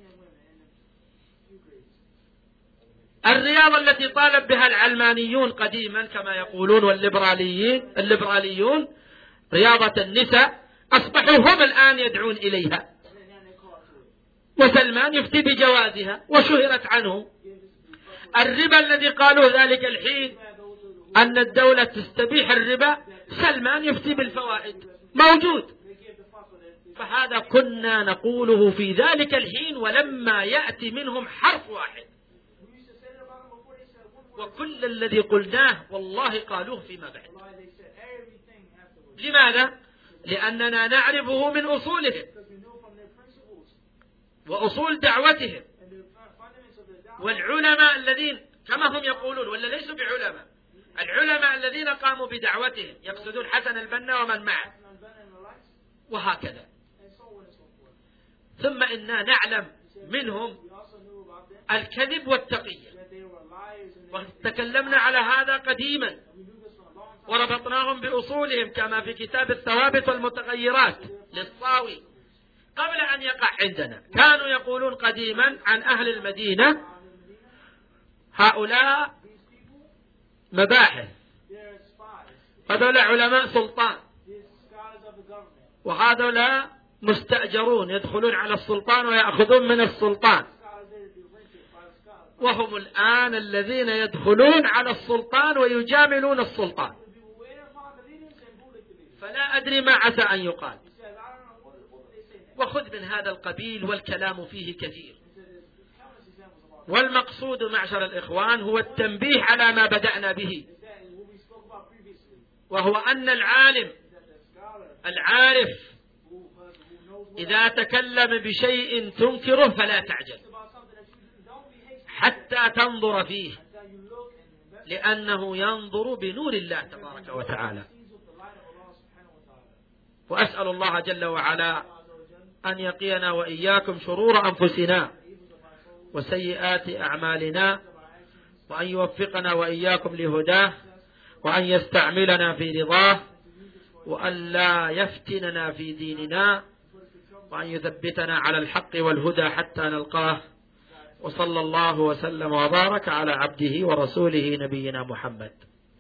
D: الرياضة التي طالب بها العلمانيون قديما كما يقولون والليبراليين الليبراليون رياضة النساء، أصبحوا هم الآن يدعون إليها، وسلمان يفتي بجوازها وشهرت عنه. الربا الذي قالوا ذلك الحين أن الدولة تستبيح الربا، سلمان يفتي بالفوائد موجود. فهذا كنا نقوله في ذلك الحين ولما يأتي منهم حرف واحد، وكل الذي قلناه والله قالوه فيما بعد. لماذا؟ لأننا نعرفه من أصولهم وأصول دعوتهم. والعلماء الذين كما هم يقولون ولا ليسوا بعلماء، العلماء الذين قاموا بدعوتهم يقصدون حسن البنا ومن معه وهكذا. ثم إنا نعلم منهم الكذب والتقية، وتكلمنا على هذا قديما وربطناهم بأصولهم كما في كتاب الثوابت والمتغيرات للصاوي قبل أن يقع عندنا. كانوا يقولون قديما عن أهل المدينة هؤلاء مباحث، هذولا علماء سلطان، وهذولا مستأجرون يدخلون على السلطان ويأخذون من السلطان. وهم الآن الذين يدخلون على السلطان ويجاملون السلطان. فلا أدري ما عسى أن يقال. وخذ من هذا القبيل والكلام فيه كثير. والمقصود معشر الإخوان هو التنبيه على ما بدأنا به، وهو أن العالم العارف إذا تكلم بشيء تنكره فلا تعجل حتى تنظر فيه، لأنه ينظر بنور الله تبارك وتعالى. وأسأل الله جل وعلا أن يقينا وإياكم شرور أنفسنا وسيئات أعمالنا، وأن يوفقنا وإياكم لهداه، وأن يستعملنا في رضاه، وأن لا يفتننا في ديننا، وأن يثبتنا على الحق والهدى حتى نلقاه. وصلى الله وسلم وبارك على عبده ورسوله نبينا محمد.